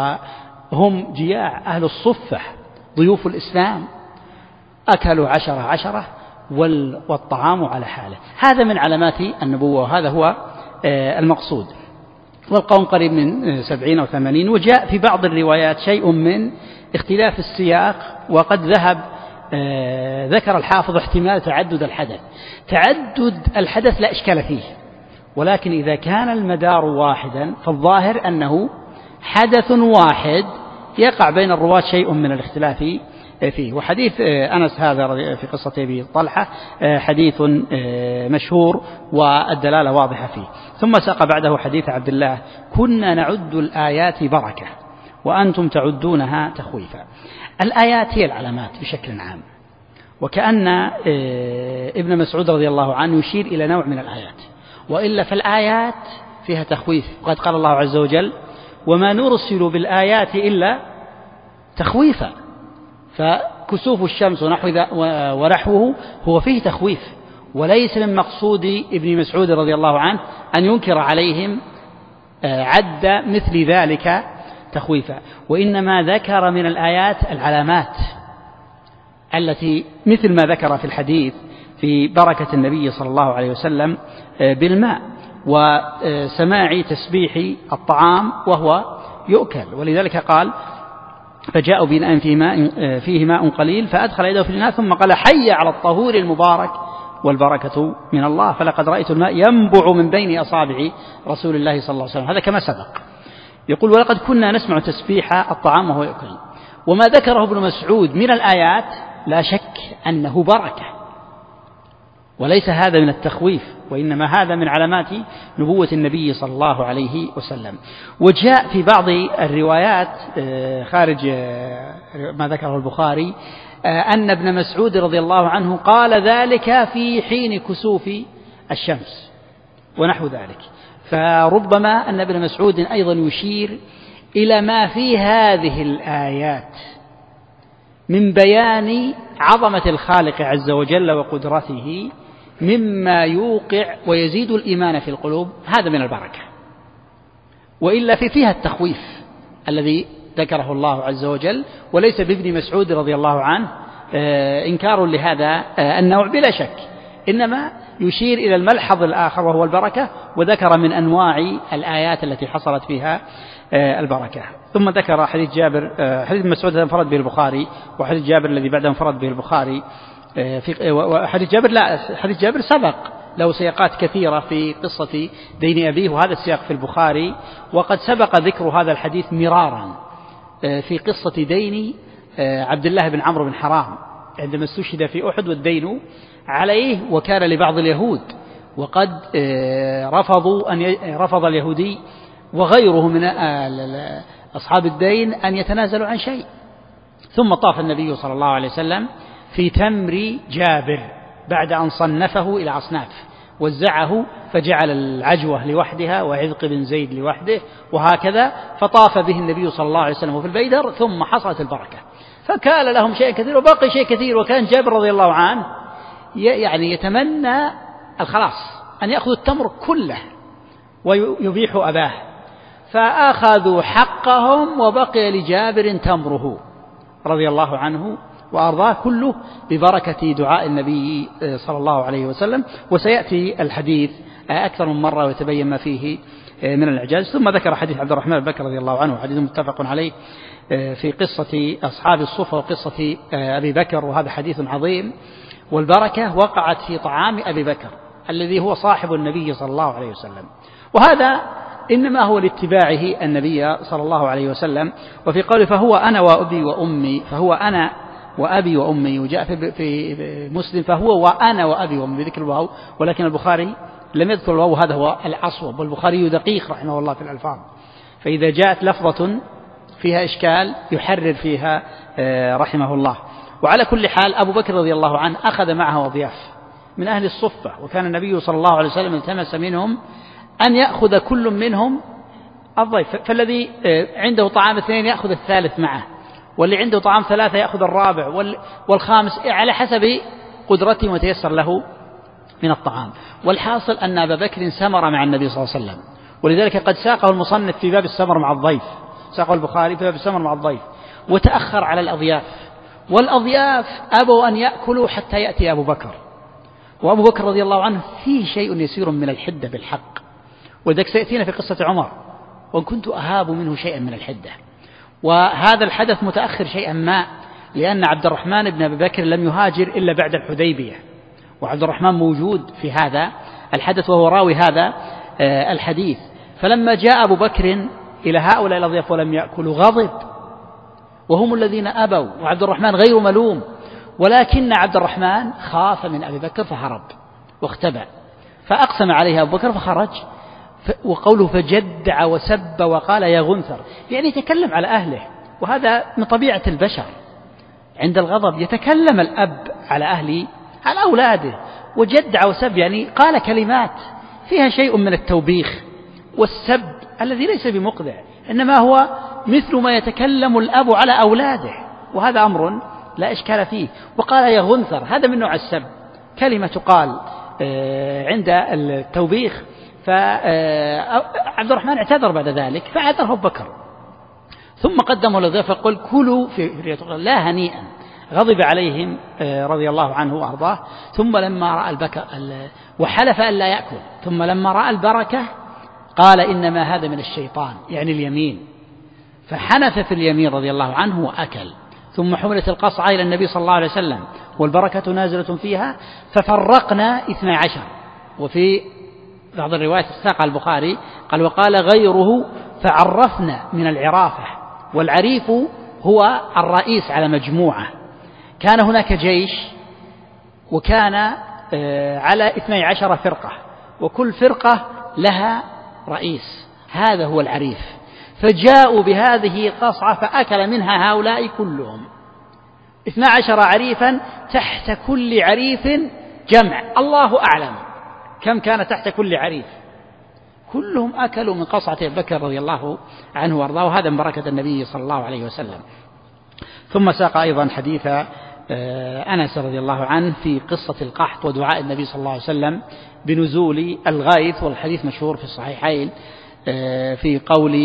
وهم جياع أهل الصفة ضيوف الإسلام أكلوا 10 والطعام على حاله. هذا من علامات النبوة، وهذا هو المقصود. والقوم قريب من 70 أو 80. وجاء في بعض الروايات شيء من اختلاف السياق، وقد ذكر الحافظ احتمال تعدد الحدث. تعدد الحدث لا إشكال فيه، ولكن إذا كان المدار واحدا فالظاهر أنه حدث واحد يقع بين الرواة شيء من الاختلاف فيه. وحديث أنس هذا في قصة أبي طلحة حديث مشهور والدلالة واضحة فيه. ثم ساق بعده حديث عبد الله كنا نعد الآيات بركة وأنتم تعدونها تخويفا. الآيات هي العلامات بشكل عام، وكأن ابن مسعود رضي الله عنه يشير إلى نوع من الآيات، وإلا فالآيات فيها تخويف. وقد قال الله عز وجل وما نرسل بالآيات إلا تخويفا، فكسوف الشمس ونحوه هو فيه تخويف، وليس من مقصود ابن مسعود رضي الله عنه أن ينكر عليهم عد مثل ذلك تخويفا، وإنما ذكر من الآيات العلامات التي مثل ما ذكر في الحديث في بركة النبي صلى الله عليه وسلم بالماء وسماع تسبيح الطعام وهو يؤكل. ولذلك قال فجاءوا بإناء فيه ماء قليل فأدخل يده في الإناء ثم قال حي على الطهور المبارك والبركة من الله فلقد رأيت الماء ينبع من بين أصابع رسول الله صلى الله عليه وسلم. هذا كما سبق. يقول ولقد كنا نسمع تسبيح الطعام وهو يأكل. وما ذكره ابن مسعود من الآيات لا شك أنه بركة، وليس هذا من التخويف، وإنما هذا من علامات نبوة النبي صلى الله عليه وسلم. وجاء في بعض الروايات خارج ما ذكره البخاري أن ابن مسعود رضي الله عنه قال ذلك في حين كسوف الشمس ونحو ذلك. فربما أن ابن مسعود أيضا يشير إلى ما في هذه الآيات من بيان عظمة الخالق عز وجل وقدرته مما يوقع ويزيد الإيمان في القلوب، هذا من البركة. وإلا فيها التخويف الذي ذكره الله عز وجل، وليس بابن مسعود رضي الله عنه إنكار لهذا النوع بلا شك، إنما يشير إلى الملحظ الآخر وهو البركة، وذكر من أنواع الآيات التي حصلت فيها البركة. ثم ذكر حديث جابر، حديث مسعود انفرد به البخاري، وحديث جابر الذي بعده انفرد به البخاري. حديث جابر سبق له سياقات كثيرة في قصة دين أبيه، وهذا السياق في البخاري. وقد سبق ذكر هذا الحديث مرارا في قصة دين عبد الله بن عمرو بن حرام عندما استشهد في أحد والدين عليه، وكان لبعض اليهود، وقد رفض اليهودي وغيره من أصحاب الدين أن يتنازلوا عن شيء. ثم طاف النبي صلى الله عليه وسلم في تمر جابر بعد أن صنفه إلى أصناف، وزعه فجعل العجوة لوحدها وعذق بن زيد لوحده وهكذا، فطاف به النبي صلى الله عليه وسلم في البيدر ثم حصلت البركة، فكان لهم شيء كثير وبقي شيء كثير. وكان جابر رضي الله عنه يعني يتمنى الخلاص أن يأخذ التمر كله ويبيح أباه، فأخذوا حقهم وبقي لجابر تمره رضي الله عنه وأرضاه كله ببركة دعاء النبي صلى الله عليه وسلم. وسيأتي الحديث أكثر من مرة ويتبين ما فيه من الإعجاز. ثم ذكر حديث عبد الرحمن بن بكر رضي الله عنه، حديث متفق عليه في قصة أصحاب الصفة وقصة أبي بكر، وهذا حديث عظيم. والبركة وقعت في طعام أبي بكر الذي هو صاحب النبي صلى الله عليه وسلم، وهذا إنما هو لاتباعه النبي صلى الله عليه وسلم. وفي قوله فهو أنا وأبي وأمي، فهو أنا وأبي وأمي، وجاء في مسلم فهو وأنا وأبي وأمي بذكر الواو، ولكن البخاري لم يذكر الواو، هذا هو الأصوب، والبخاري دقيق رحمه الله في الألفاظ، فإذا جاءت لفظة فيها إشكال يحرر فيها رحمه الله. وعلى كل حال أبو بكر رضي الله عنه أخذ معه أضياف من أهل الصفة، وكان النبي صلى الله عليه وسلم التمس منهم أن يأخذ كل منهم الضيف، فالذي عنده طعام 2 يأخذ الثالث معه، واللي عنده طعام 3 يأخذ الرابع والخامس على حسب قدرته وتيسر له من الطعام. والحاصل أن أبا بكر سمر مع النبي صلى الله عليه وسلم، ولذلك قد ساقه المصنف في باب السمر مع الضيف، ساقه البخاري في باب السمر مع الضيف، وتأخر على الأضياف، والأضياف أبوا أن يأكلوا حتى يأتي أبو بكر. وأبو بكر رضي الله عنه فيه شيء يسير من الحدة بالحق، وذلك سيأتينا في قصة عمر، وإن كنت أهاب منه شيئا من الحدة. وهذا الحدث متأخر شيئا ما، لأن عبد الرحمن بن أبي بكر لم يهاجر إلا بعد الحديبية، وعبد الرحمن موجود في هذا الحدث وهو راوي هذا الحديث. فلما جاء أبو بكر إلى هؤلاء الأضياف ولم يأكلوا غضب، وهم الذين أبوا، وعبد الرحمن غير ملوم، ولكن عبد الرحمن خاف من أبي بكر فهرب واختبأ، فأقسم عليه أبو بكر فخرج. وقوله فجدع وسب وقال يا غنثر، يعني يتكلم على أهله، وهذا من طبيعة البشر عند الغضب، يتكلم الأب على أهله على أولاده، وجدع وسب يعني قال كلمات فيها شيء من التوبيخ والسب الذي ليس بمقدع، إنما هو مثل ما يتكلم الأب على أولاده، وهذا أمر لا إشكال فيه. وقال يا غنثر، هذا من نوع السب، كلمة تقال عند التوبيخ. فعبد الرحمن اعتذر بعد ذلك فاعتذره أبو بكر، ثم قدمه للضيافة فقال كلوا في لا هنيئا، غضب عليهم رضي الله عنه وأرضاه. ثم لما رأى البكر وحلف أن لا يأكل، ثم لما رأى البركة قال إنما هذا من الشيطان، يعني اليمين، فحنف في اليمين رضي الله عنه وأكل. ثم حملت القصعة إلى النبي صلى الله عليه وسلم والبركة نازلة فيها، ففرقنا 12. وفي بعض الروايات ساق البخاري قال وقال غيره فعرفنا من العرافة، والعريف هو الرئيس على مجموعة. كان هناك جيش وكان على 12 فرقة، وكل فرقة لها رئيس، هذا هو العريف. فجاءوا بهذه قصعة فأكل منها هؤلاء كلهم، 12 عريفا، تحت كل عريف جمع، الله أعلم كم كان تحت كل عريف، كلهم أكلوا من قصعة أبي بكر رضي الله عنه وارضاه، وهذا من بركة النبي صلى الله عليه وسلم. ثم ساق أيضا حديث أنس رضي الله عنه في قصة القحط ودعاء النبي صلى الله عليه وسلم بنزول الغيث، والحديث مشهور في الصحيحين في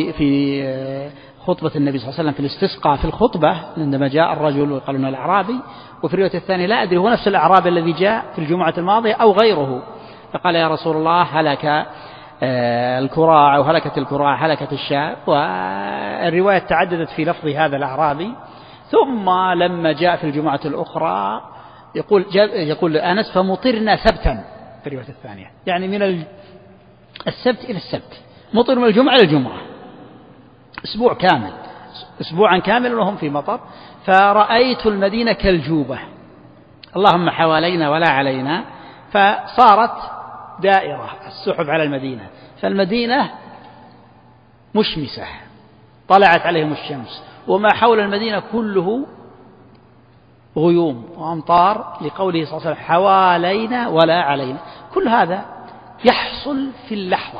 خطبة النبي صلى الله عليه وسلم في الاستسقاء في الخطبة عندما جاء الرجل وقالوا انه الأعرابي، وفي الرواية الثانية لا أدري هو نفس الأعرابي الذي جاء في الجمعة الماضية أو غيره، فقال يا رسول الله هلك الكراع أو هلكت الكراع هلكت الشاة، والرواية تعددت في لفظ هذا الأعرابي. ثم لما جاء في الجمعة الأخرى يقول أنس فمطرنا سبتا في الرواية الثانية، يعني من السبت إلى السبت، مطر من الجمعة إلى الجمعة، أسبوع كامل، أسبوعا كاملا وهم في مطر. فرأيت المدينة كالجوبة، اللهم حوالينا ولا علينا، فصارت دائرة السحب على المدينة، فالمدينة مشمسة طلعت عليهم الشمس، وما حول المدينة كله غيوم وأمطار، لقوله صلى الله عليه وسلم حوالينا ولا علينا. كل هذا يحصل في اللحظة،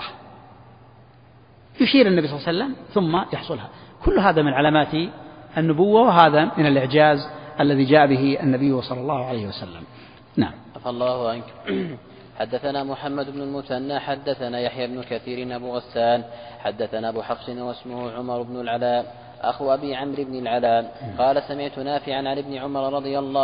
يشير النبي صلى الله عليه وسلم ثم يحصلها. كل هذا من علامات النبوة، وهذا من الإعجاز الذي جاء به النبي صلى الله عليه وسلم. نعم. عفى الله عنك. حدثنا محمد بن المثنى حدثنا يحيى بن كثير أبو غسان حدثنا أبو حفص واسمه عمر بن العلاء أخو أبي عمرو بن العلاء قال سمعت نافعا عن ابن عمر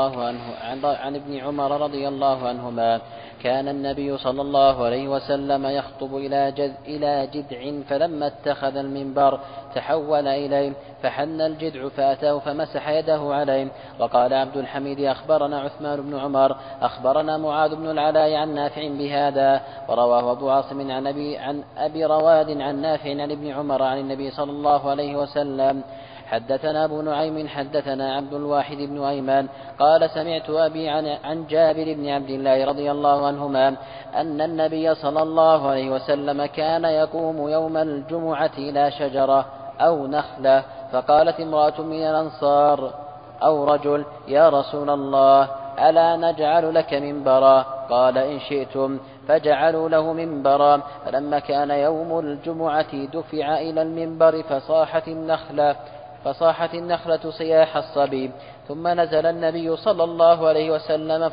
رضي الله عنهما كان النبي صلى الله عليه وسلم يخطب إلى جذع، فلما اتخذ المنبر تحول إليه فحن الجذع فأتاه فمسح يده عليه. وقال عبد الحميد أخبرنا عثمان بن عمر أخبرنا معاذ بن العلاء عن نافع بهذا. ورواه أبو عاصم عن أبي رواد عن نافع عن ابن عمر عن النبي صلى الله عليه وسلم. حدثنا أبو نعيم حدثنا عبد الواحد بن أيمن قال سمعت أبي عن جابر بن عبد الله رضي الله عنهما أن النبي صلى الله عليه وسلم كان يقوم يوم الجمعة إلى شجرة أو نخلة، فقالت امرأة من الأنصار أو رجل يا رسول الله ألا نجعل لك منبرا؟ قال إن شئتم، فجعلوا له منبرا. فلما كان يوم الجمعة دفع إلى المنبر فصاحت النخلة صياح الصبي، ثم نزل النبي صلى الله عليه وسلم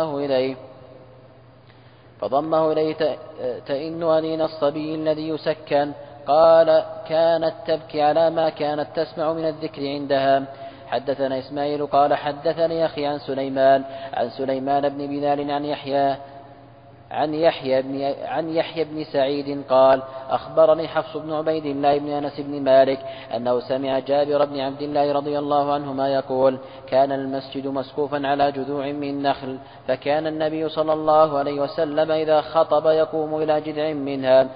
فضمه إليه تئن أنين الصبي الذي يسكن. قال كانت تبكي على ما كانت تسمع من الذكر عندها. حدثنا إسماعيل قال حدثني أخي عن سليمان بن بلال عن يحيى بن سعيد قال أخبرني حفص بن عبيد الله بن أنس بن مالك أنه سمع جابر بن عبد الله رضي الله عنهما يقول كان المسجد مسقوفا على جذوع من نخل، فكان النبي صلى الله عليه وسلم إذا خطب يقوم إلى جذع منها،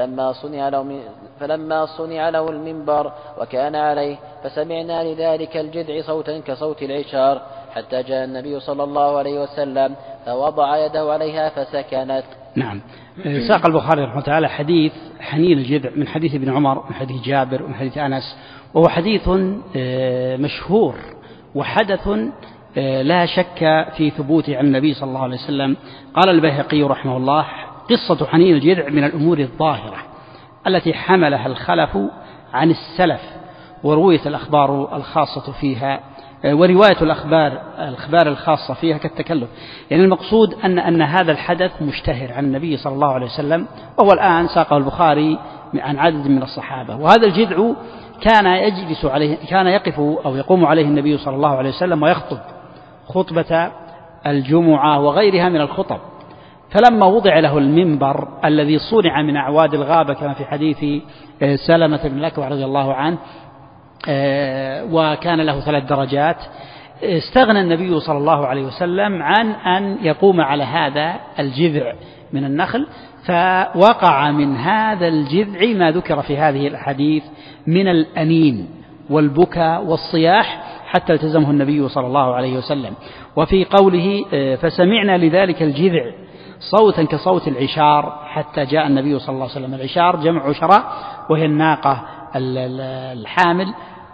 فلما صنع له المنبر وكان عليه فسمعنا لذلك الجذع صوتا كصوت العشار، حتى جاء النبي صلى الله عليه وسلم فوضع يده عليها فسكنت. نعم. ساق البخاري رحمه الله تعالى حديث حنين الجذع من حديث ابن عمر من حديث جابر ومن حديث أنس، وهو حديث مشهور وحدث لا شك في ثبوته عن النبي صلى الله عليه وسلم. قال البيهقي رحمه الله قصة حنين الجذع من الأمور الظاهرة التي حملها الخلف عن السلف، ورويت الأخبار الخاصة فيها ورواية الأخبار الخاصة فيها كالتكلف. يعني المقصود أن هذا الحدث مشتهر عن النبي صلى الله عليه وسلم، وهو الآن ساقه البخاري عن عدد من الصحابة. وهذا الجذع كان يقف أو يقوم عليه النبي صلى الله عليه وسلم ويخطب خطبة الجمعة وغيرها من الخطب. فلما وضع له المنبر الذي صنع من أعواد الغابة كما في حديث سلمة بن الأكوع رضي الله عنه، وكان له 3 درجات، استغنى النبي صلى الله عليه وسلم عن أن يقوم على هذا الجذع من النخل، فوقع من هذا الجذع ما ذكر في هذه الحديث من الأنين والبكاء والصياح حتى التزمه النبي صلى الله عليه وسلم. وفي قوله فسمعنا لذلك الجذع صوتا كصوت العشار حتى جاء النبي صلى الله عليه وسلم. العشار جمع عشراء وهي الناقة الحامل،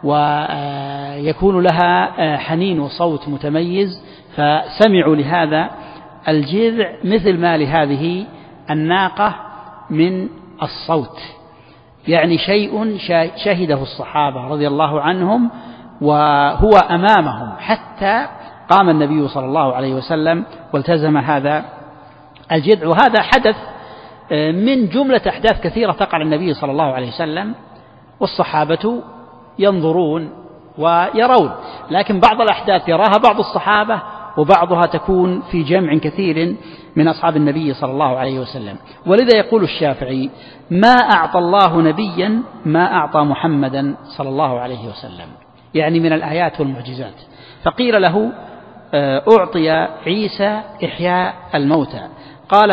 ويكون لها حنين وصوت متميز، فسمعوا لهذا الجذع مثل ما لهذه الناقة من الصوت، يعني شيء شهده الصحابة رضي الله عنهم وهو أمامهم، حتى قام النبي صلى الله عليه وسلم والتزم هذا الجذع. وهذا حدث من جملة أحداث كثيرة تقع النبي صلى الله عليه وسلم، والصحابة ينظرون ويرون، لكن بعض الأحداث يراها بعض الصحابة وبعضها تكون في جمع كثير من أصحاب النبي صلى الله عليه وسلم. ولذا يقول الشافعي ما أعطى الله نبيا ما أعطى محمدا صلى الله عليه وسلم، يعني من الآيات والمعجزات. فقيل له أعطي عيسى إحياء الموتى، قال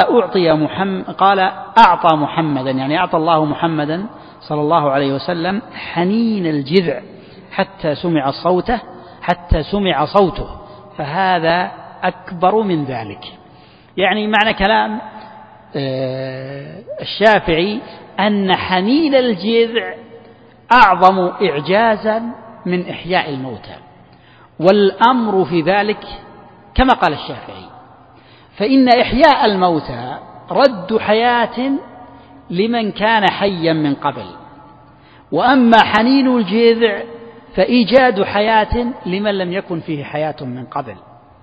أعطى محمدا، يعني أعطى الله محمدا صلى الله عليه وسلم حنين الجذع حتى سمع صوته، فهذا أكبر من ذلك. يعني معنى كلام الشافعي أن حنين الجذع أعظم إعجازا من إحياء الموتى، والأمر في ذلك كما قال الشافعي، فإن إحياء الموتى رد حياة لمن كان حيا من قبل، وأما حنين الجذع فإيجاد حياة لمن لم يكن فيه حياة من قبل.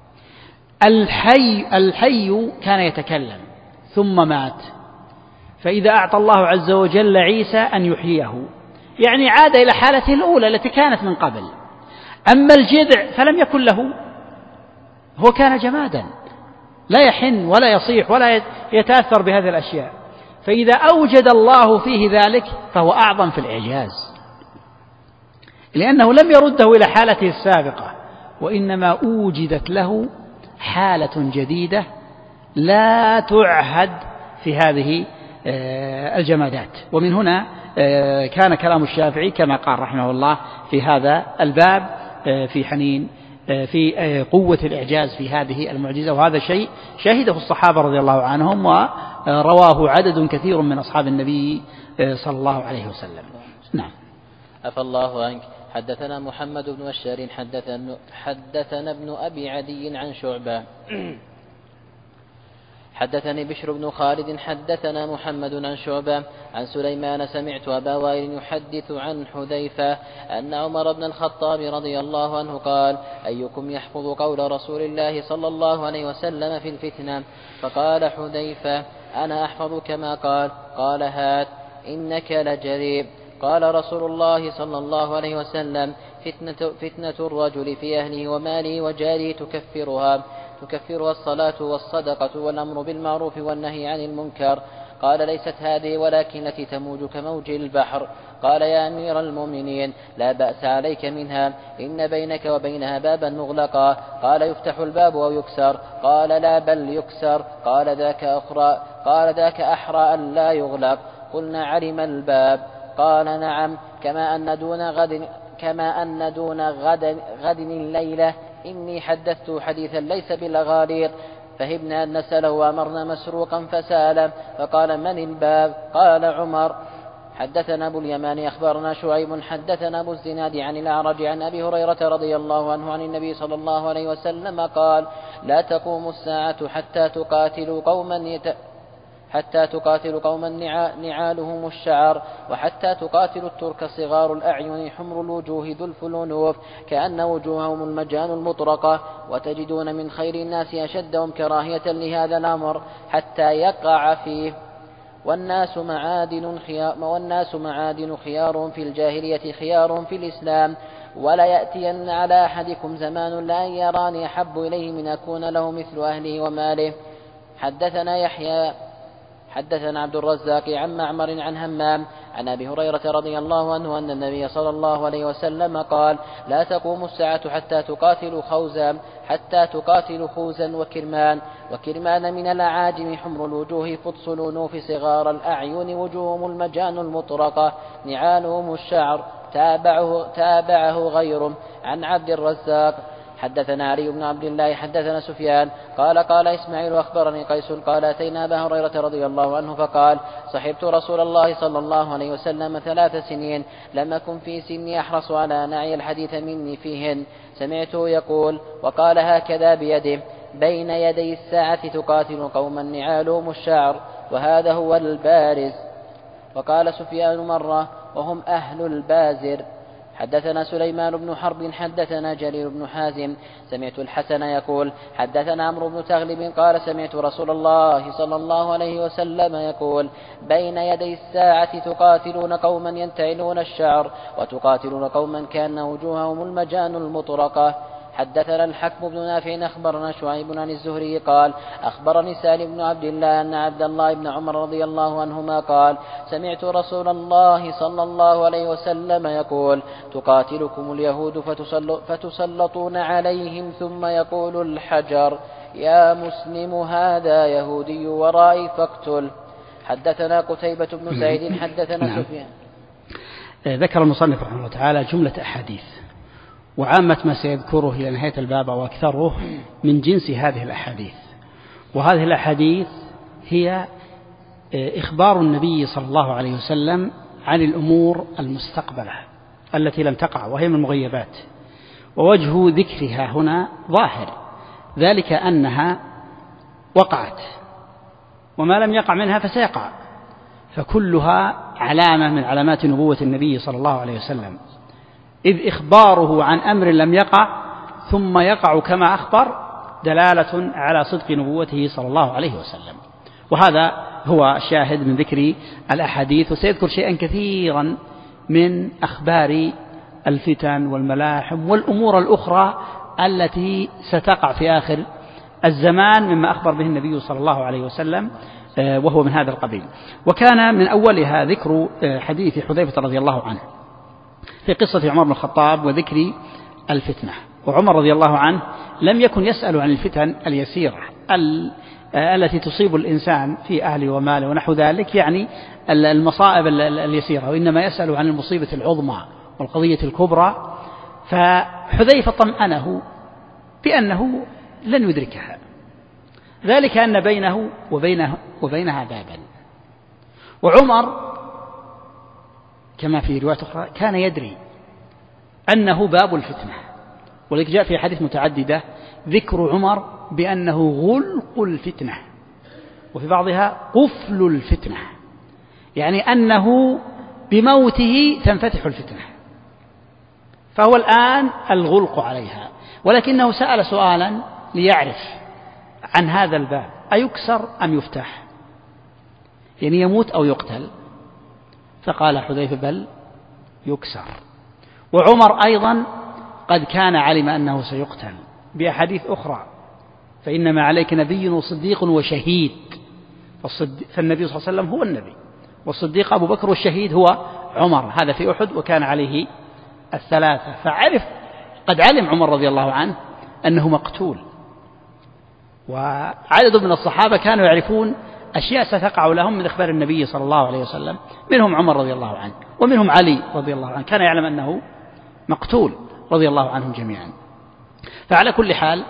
الحي كان يتكلم ثم مات، فإذا أعطى الله عز وجل عيسى أن يحييه يعني عاد إلى حالته الأولى التي كانت من قبل. أما الجذع فلم يكن له، هو كان جمادا لا يحن ولا يصيح ولا يتأثر بهذه الأشياء، فإذا أوجد الله فيه ذلك فهو أعظم في الإعجاز، لأنه لم يرده إلى حالته السابقة، وإنما أوجدت له حالة جديدة لا تعهد في هذه الجمادات. ومن هنا كان كلام الشافعي كما قال رحمه الله في هذا الباب في حنين في قوة الإعجاز في هذه المعجزة، وهذا شيء شهده الصحابة رضي الله عنهم ورواه عدد كثير من أصحاب النبي صلى الله عليه وسلم. نعم. عفى الله عنك. حدثنا محمد بن بشار حدثنا ابن أبي عدي عن شعبة حدثني بشر بن خالد حدثنا محمد عن شعبة عن سليمان سمعت أبا وائل يحدث عن حذيفة أن عمر بن الخطاب رضي الله عنه قال: أيكم يحفظ قول رسول الله صلى الله عليه وسلم في الفتنة؟ فقال حذيفة: أنا أحفظ كما قال. قال: هات إنك لجريب. قال رسول الله صلى الله عليه وسلم: فتنة الرجل في أهله وماله وجاره تكفرها الصلاة والصدقة والأمر بالمعروف والنهي عن المنكر. قال: ليست هذه ولكن التي تموج كموج البحر. قال: يا أمير المؤمنين، لا بأس عليك منها، إن بينك وبينها بابا مغلقا. قال: يفتح الباب أو يكسر؟ قال: لا بل يكسر. قال: ذاك أحرى أن لا يغلق. قلنا: علم الباب؟ قال: نعم، كما أن دون غد الليلة إني حدثت حديثا ليس بالأغاليط. فهبنا أن نسأله وأمرنا مسروقا فسأل فقال: من الباب؟ قال: عمر. حدثنا أبو اليمان أخبرنا شعيب حدثنا أبو الزناد عن الأعرج عن أبي هريرة رضي الله عنه عن النبي صلى الله عليه وسلم قال: لا تقوم الساعة حتى تقاتل قوما نعالهم الشعر، وحتى تقاتل الترك صغار الأعين حمر الوجوه ذو الأنوف كأن وجوههم المجان المطرقة، وتجدون من خير الناس أشدهم كراهية لهذا الأمر حتى يقع فيه. والناس معادن خيار في الجاهلية خيار في الإسلام، ولا يأتين على أحدكم زمان لا يراني أحب إليه من أكون له مثل أهله وماله. حدثنا يحيى حدثنا عبد الرزاق عن معمر عن همام عن أبي هريرة رضي الله عنه أن النبي صلى الله عليه وسلم قال: لا تقوم الساعة حتى تقاتل خوزا وكرمان من الأعاجم حمر الوجوه فطس الأنوف صغار الأعين وجوههم المجان المطرقة نعالهم الشعر. تابعه غيره. عن عبد الرزاق حدثنا علي بن عبد الله حدثنا سفيان قال إسماعيل أخبرني قيس قال: أتينا أبا هريرة رضي الله عنه فقال: صحبت رسول الله صلى الله عليه وسلم 3 سنين، لم أكن في سني أحرص على نعي الحديث مني فيهن. سمعته يقول وقال هكذا بيده: بين يدي الساعة تقاتل قوما نعالهم الشعر، وهذا هو البارز. وقال سفيان مرة: وهم أهل البازر. حدثنا سليمان بن حرب حدثنا جرير بن حازم سمعت الحسن يقول: حدثنا عمرو بن تغلب قال: سمعت رسول الله صلى الله عليه وسلم يقول: بين يدي الساعة تقاتلون قوما ينتعلون الشعر، وتقاتلون قوما كان وجوههم المجان المطرقة. حدثنا الحكم بن نافع أخبرنا شعيب عن الزهري قال: أخبرني سالم بن عبد الله أن عبد الله بن عمر رضي الله عنهما قال: سمعت رسول الله صلى الله عليه وسلم يقول: تقاتلكم اليهود فتسلطون عليهم ثم يقول الحجر: يا مسلم هذا يهودي ورائي فاقتل. حدثنا قتيبة بن سعيد حدثنا سفيان. ذكر المصنف رحمه الله تعالى جملة أحاديث، وعامة ما سيذكره إلى نهاية الباب وأكثره من جنس هذه الأحاديث، وهذه الأحاديث هي إخبار النبي صلى الله عليه وسلم عن الأمور المستقبلة التي لم تقع وهي من المغيبات، ووجه ذكرها هنا ظاهر، ذلك أنها وقعت وما لم يقع منها فسيقع، فكلها علامة من علامات نبوة النبي صلى الله عليه وسلم، إذ إخباره عن أمر لم يقع ثم يقع كما أخبر دلالة على صدق نبوته صلى الله عليه وسلم. وهذا هو شاهد من ذكر الأحاديث، وسيذكر شيئا كثيرا من أخبار الفتن والملاحم والأمور الأخرى التي ستقع في آخر الزمان مما أخبر به النبي صلى الله عليه وسلم، وهو من هذا القبيل. وكان من أولها ذكر حديث حذيفة رضي الله عنه في قصة عمر بن الخطاب وذكر الفتنة. وعمر رضي الله عنه لم يكن يسأل عن الفتن اليسيرة التي تصيب الإنسان في أهله وماله ونحو ذلك، يعني المصائب اليسيرة، وإنما يسأل عن المصيبة العظمى والقضية الكبرى. فحذيفة طمأنه بأنه لن يدركها، ذلك أن بينه وبينها بابا. وعمر كما في رواية أخرى كان يدري أنه باب الفتنة، ولذلك جاء في حديث متعددة ذكر عمر بأنه غلق الفتنة، وفي بعضها قفل الفتنة، يعني أنه بموته تنفتح الفتنة، فهو الآن الغلق عليها. ولكنه سأل سؤالا ليعرف عن هذا الباب أيكسر أم يفتح، يعني يموت أو يقتل، فقال حذيفة بل يكسر. وعمر أيضا قد كان علم أنه سيقتل بأحاديث أخرى، فإنما عليك نبي وصديق وشهيد، فالنبي صلى الله عليه وسلم هو النبي، والصديق أبو بكر، والشهيد هو عمر، هذا في أحد وكان عليه الثلاثة. فعرف، قد علم عمر رضي الله عنه أنه مقتول، وعدد من الصحابة كانوا يعرفون أشياء ستقع لهم من إخبار النبي صلى الله عليه وسلم، منهم عمر رضي الله عنه ومنهم علي رضي الله عنه، كان يعلم أنه مقتول رضي الله عنهم جميعا. فعلى كل حال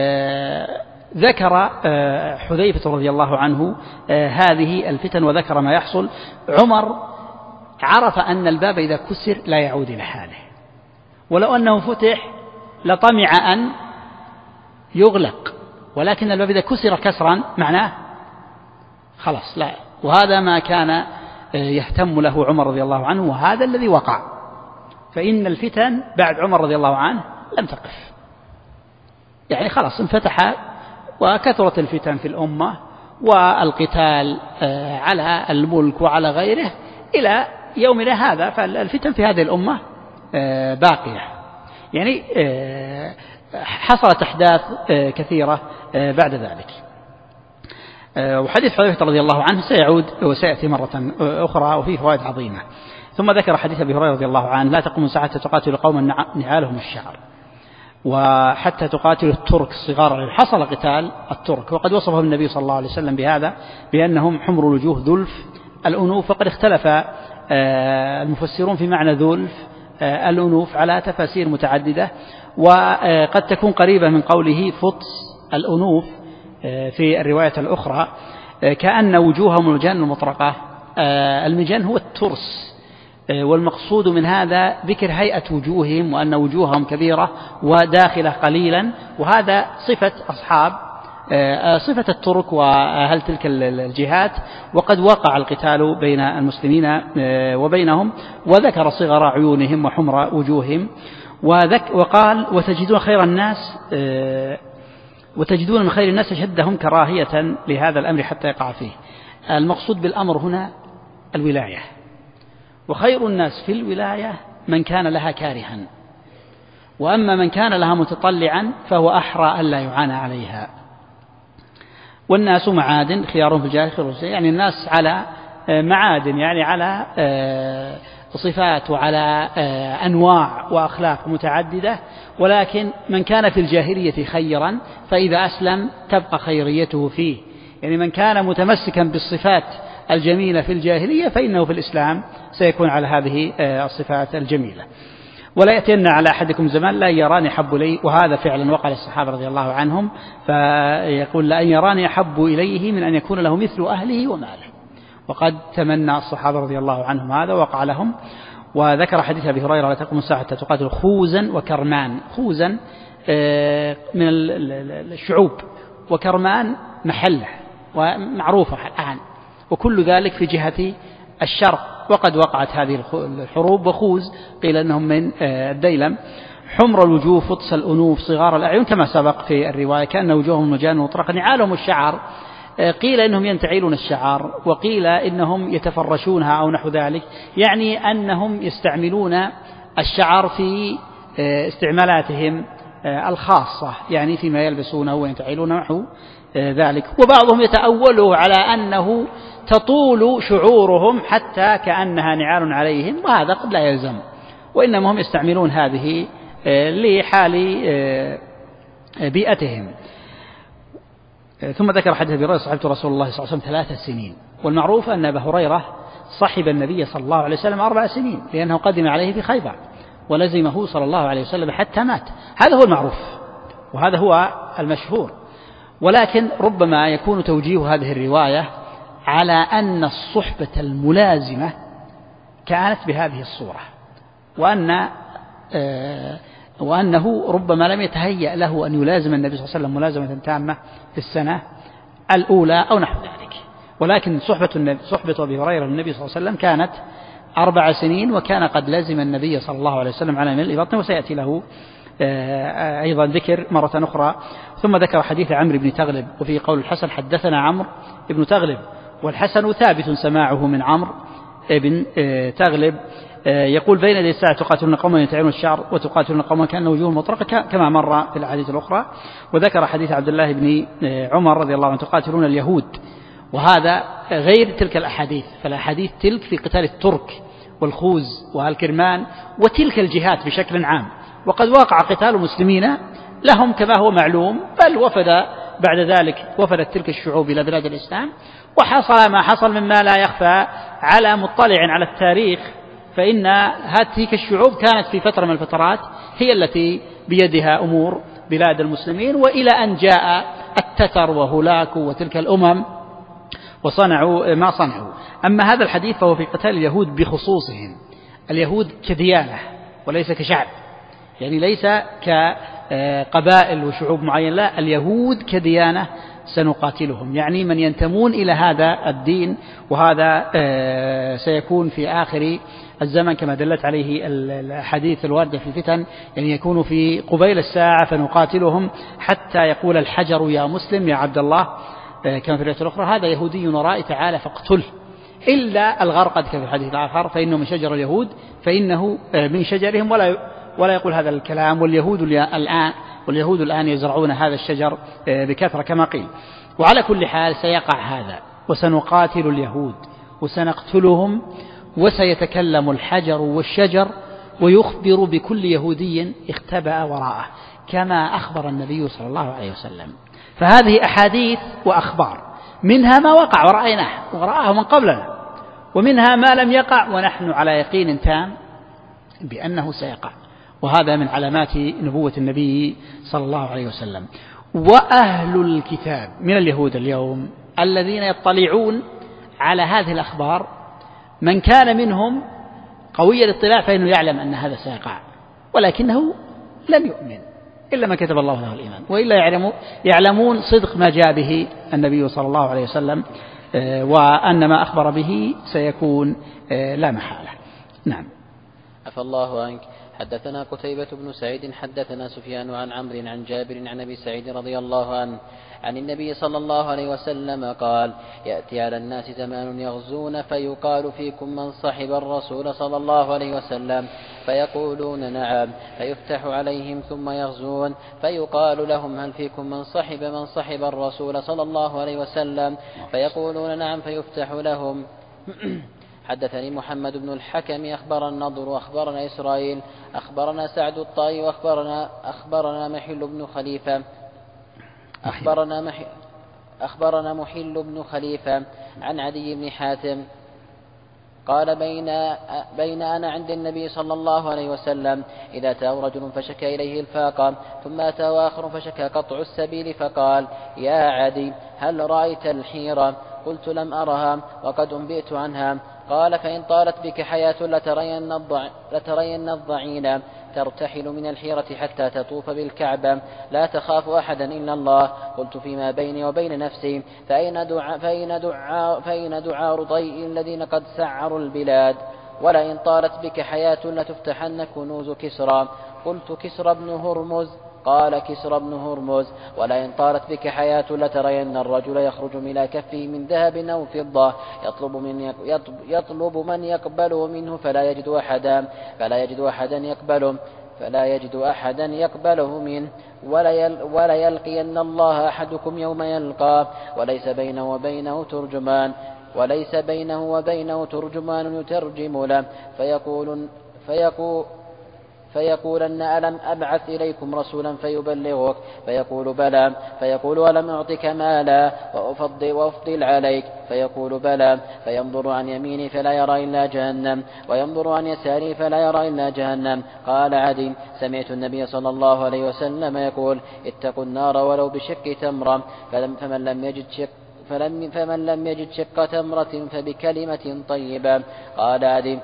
ذكر حذيفة رضي الله عنه هذه الفتن وذكر ما يحصل. عمر عرف أن الباب إذا كسر لا يعود إلى حاله، ولو أنه فتح لطمع أن يغلق، ولكن الباب إذا كسر كسرا معناه خلاص لا. وهذا ما كان يهتم له عمر رضي الله عنه، وهذا الذي وقع. فإن الفتن بعد عمر رضي الله عنه لم تقف، يعني خلاص انفتح وكثرت الفتن في الأمة والقتال على الملك وعلى غيره إلى يومنا هذا. فالفتن في هذه الأمة باقية، يعني حصلت أحداث كثيرة بعد ذلك. وحديث حذيفة رضي الله عنه سيعود وسيأتي مرة أخرى وفيه فوائد عظيمة. ثم ذكر حديث أبي هريرة رضي الله عنه: لا تقوم الساعة تقاتل قوما نعالهم الشعر وحتى تقاتل الترك الصغار. حصل قتال الترك، وقد وصفهم النبي صلى الله عليه وسلم بهذا، بأنهم حمر الوجوه ذلف الأنوف. فقد اختلف المفسرون في معنى ذلف الأنوف على تفاسير متعددة، وقد تكون قريبة من قوله فطس الأنوف في الرواية الأخرى، كأن وجوههم المجان المطرقة. المجان هو الترس، والمقصود من هذا ذكر هيئة وجوههم وأن وجوههم كبيرة وداخلة قليلا، وهذا صفة أصحاب صفة الترك وأهل تلك الجهات. وقد وقع القتال بين المسلمين وبينهم، وذكر صغر عيونهم وحمر وجوههم، وقال: وتجدون خير الناس وتجدون من خير الناس أشدهم كراهية لهذا الأمر حتى يقع فيه. المقصود بالأمر هنا الولاية، وخير الناس في الولاية من كان لها كارها، وأما من كان لها متطلعا فهو أحرى ألا يعانى عليها. والناس معادن خيارهم في الجاهل خير، يعني الناس على معادن، يعني على صفات وعلى أنواع وأخلاق متعددة، ولكن من كان في الجاهلية خيرا فإذا أسلم تبقى خيريته فيه، يعني من كان متمسكا بالصفات الجميلة في الجاهلية فإنه في الإسلام سيكون على هذه الصفات الجميلة. ولا يأتين على أحدكم زمان لا يراني أحب إليه، وهذا فعلا وقع للصحابة رضي الله عنهم، فيقول: لأن يراني أحب إليه من أن يكون له مثل أهله وماله. وقد تمنى الصحابة رضي الله عنهم هذا وقع لهم. وذكر حديث أبي هريرة لا تقوم الساعة حتى تقاتل خوزا وكرمان. خوزا من الشعوب، وكرمان محله ومعروفة الآن، وكل ذلك في جهة الشرق. وقد وقعت هذه الحروب. وخوز قيل أنهم من الديلم، حمر الوجوه فطس الأنوف صغار الأعين كما سبق في الرواية، كأن وجوههم مجان مطرقة، نعالهم الشعر. قيل إنهم ينتعلون الشعر، وقيل إنهم يتفرشونها أو نحو ذلك، يعني أنهم يستعملون الشعر في استعمالاتهم الخاصة، يعني فيما يلبسونه وينتعلون نحو ذلك. وبعضهم يتأوله على أنه تطول شعورهم حتى كأنها نعال عليهم، وهذا قد لا يلزم، وإنما هم يستعملون هذه لحال بيئتهم. ثم ذكر حديث أبي هريرة صحبت رسول الله صلى الله عليه وسلم 3 سنين. والمعروف أن أبا هريرة صحب النبي صلى الله عليه وسلم 4 سنين، لأنه قدم عليه في خيبر ولزمه صلى الله عليه وسلم حتى مات. هذا هو المعروف وهذا هو المشهور. ولكن ربما يكون توجيه هذه الرواية على أن الصحبة الملازمة كانت بهذه الصورة، وأنه ربما لم يتهيأ له أن يلازم النبي صلى الله عليه وسلم ملازمة تامة في السنة الأولى أو نحو ذلك. ولكن صحبة أبي هريرة للنبي صلى الله عليه وسلم كانت 4 سنين، وكان قد لازم النبي صلى الله عليه وسلم على ملء بطنه، وسيأتي له أيضا ذكر مرة أخرى. ثم ذكر حديث عمرو بن تغلب، وفي قول الحسن حدثنا عمرو بن تغلب، والحسن ثابت سماعه من عمرو بن تغلب، يقول بين يدي الساعة تقاتلون قوما ينتعلون الشعر وتقاتلون قوما كأن وجوههم مطرقة كما مر في الأحاديث الأخرى. وذكر حديث عبد الله بن عمر رضي الله عنه تقاتلون اليهود، وهذا غير تلك الأحاديث، فالأحاديث تلك في قتال الترك والخوز والكرمان وتلك الجهات بشكل عام. وقد وقع قتال المسلمين لهم كما هو معلوم، بل بعد ذلك وفدت تلك الشعوب إلى بلاد الإسلام، وحصل ما حصل مما لا يخفى على مطلع على التاريخ، فإن هذه الشعوب كانت في فترة من الفترات هي التي بيدها أمور بلاد المسلمين، وإلى أن جاء التتر وهولاكو وتلك الأمم وصنعوا ما صنعوا. أما هذا الحديث فهو في قتال اليهود بخصوصهم، اليهود كديانة وليس كشعب، يعني ليس كقبائل وشعوب معينة، لا، اليهود كديانة سنقاتلهم، يعني من ينتمون إلى هذا الدين. وهذا سيكون في آخر الزمن كما دلت عليه الحديث الواردة في الفتن، يعني يكون في قبيل الساعة فنقاتلهم حتى يقول الحجر يا مسلم يا عبد الله، كما في الرواية الأخرى هذا يهودي وراء تعالى فاقتله، إلا الغرقد كما في الحديث الآخر فإنه من شجر اليهود فإنه من شجرهم، ولا يقول هذا الكلام. واليهود الآن يزرعون هذا الشجر بكثرة كما قيل. وعلى كل حال سيقع هذا، وسنقاتل اليهود وسنقتلهم، وسيتكلم الحجر والشجر ويخبر بكل يهودي اختبأ وراءه، كما أخبر النبي صلى الله عليه وسلم. فهذه أحاديث وأخبار، منها ما وقع ورآه من قبلنا، ومنها ما لم يقع ونحن على يقين تام بأنه سيقع، وهذا من علامات نبوة النبي صلى الله عليه وسلم. وأهل الكتاب من اليهود اليوم الذين يطلعون على هذه الأخبار، من كان منهم قوي الاطلاع فإنه يعلم أن هذا سيقع، ولكنه لم يؤمن إلا ما كتب الله له الإيمان، وإلا يعلمون صدق ما جاء به النبي صلى الله عليه وسلم، وأن ما أخبر به سيكون لا محالة. نعم. عفى الله عنك. حدثنا قتيبة بن سعيد حدثنا سفيان عن عمرو عن جابر عن أبي سعيد رضي الله عنه عن النبي صلى الله عليه وسلم قال: يأتي على الناس زمان يغزون فيقال فيكم من صحب الرسول صلى الله عليه وسلم، فيقولون نعم، فيفتح عليهم ثم يغزون فيقال لهم هل فيكم من صحب الرسول صلى الله عليه وسلم، فيقولون نعم، فيفتح لهم. حدثني محمد بن الحكم أخبرنا النضر وأخبرنا إسرائيل أخبرنا سعد الطائي وأخبرنا محل بن خليفة أخبرنا محل بن خليفة عن عدي بن حاتم قال بين أنا عند النبي صلى الله عليه وسلم إذا أتاه رجل فشكى إليه الفاقة، ثم أتاه آخر فشكى قطع السبيل، فقال يا عدي هل رأيت الحيرة؟ قلت لم أرها وقد أنبئت عنها. قال فإن طالت بك حياة لترين الضعين ترتحل من الحيرة حتى تطوف بالكعبة لا تخاف أحدا إلا الله. قلت فيما بيني وبين نفسي فأين دعاء رضيء الذين قد سعروا البلاد؟ ولئن طالت بك حياة لتفتحن كنوز كسرى. قلت كسرى بن هرمز؟ قال كسرى بن هرمز. ولئن طالت بك حياة لترين الرجل يخرج من كفه من ذهب أو فضة يطلب من يقبله منه فلا يجد أحدا يقبله منه ولا يلقين الله أحدكم يوم يلقاه وليس بينه وبينه ترجمان يترجم له فيقولن ألم أبعث إليكم رسولا فيبلغك؟ فيقول بلى. فيقول ألم أعطك مالا وأفضل عليك؟ فيقول بلى. فينظر عن يمينه فلا يرى إلا جهنم وينظر عن يساره فلا يرى إلا جهنم. قال عدي سمعت النبي صلى الله عليه وسلم يقول اتقوا النار ولو بشق تمرة، فمن لم يجد شق تمرة فبكلمة طيبة. قال عدي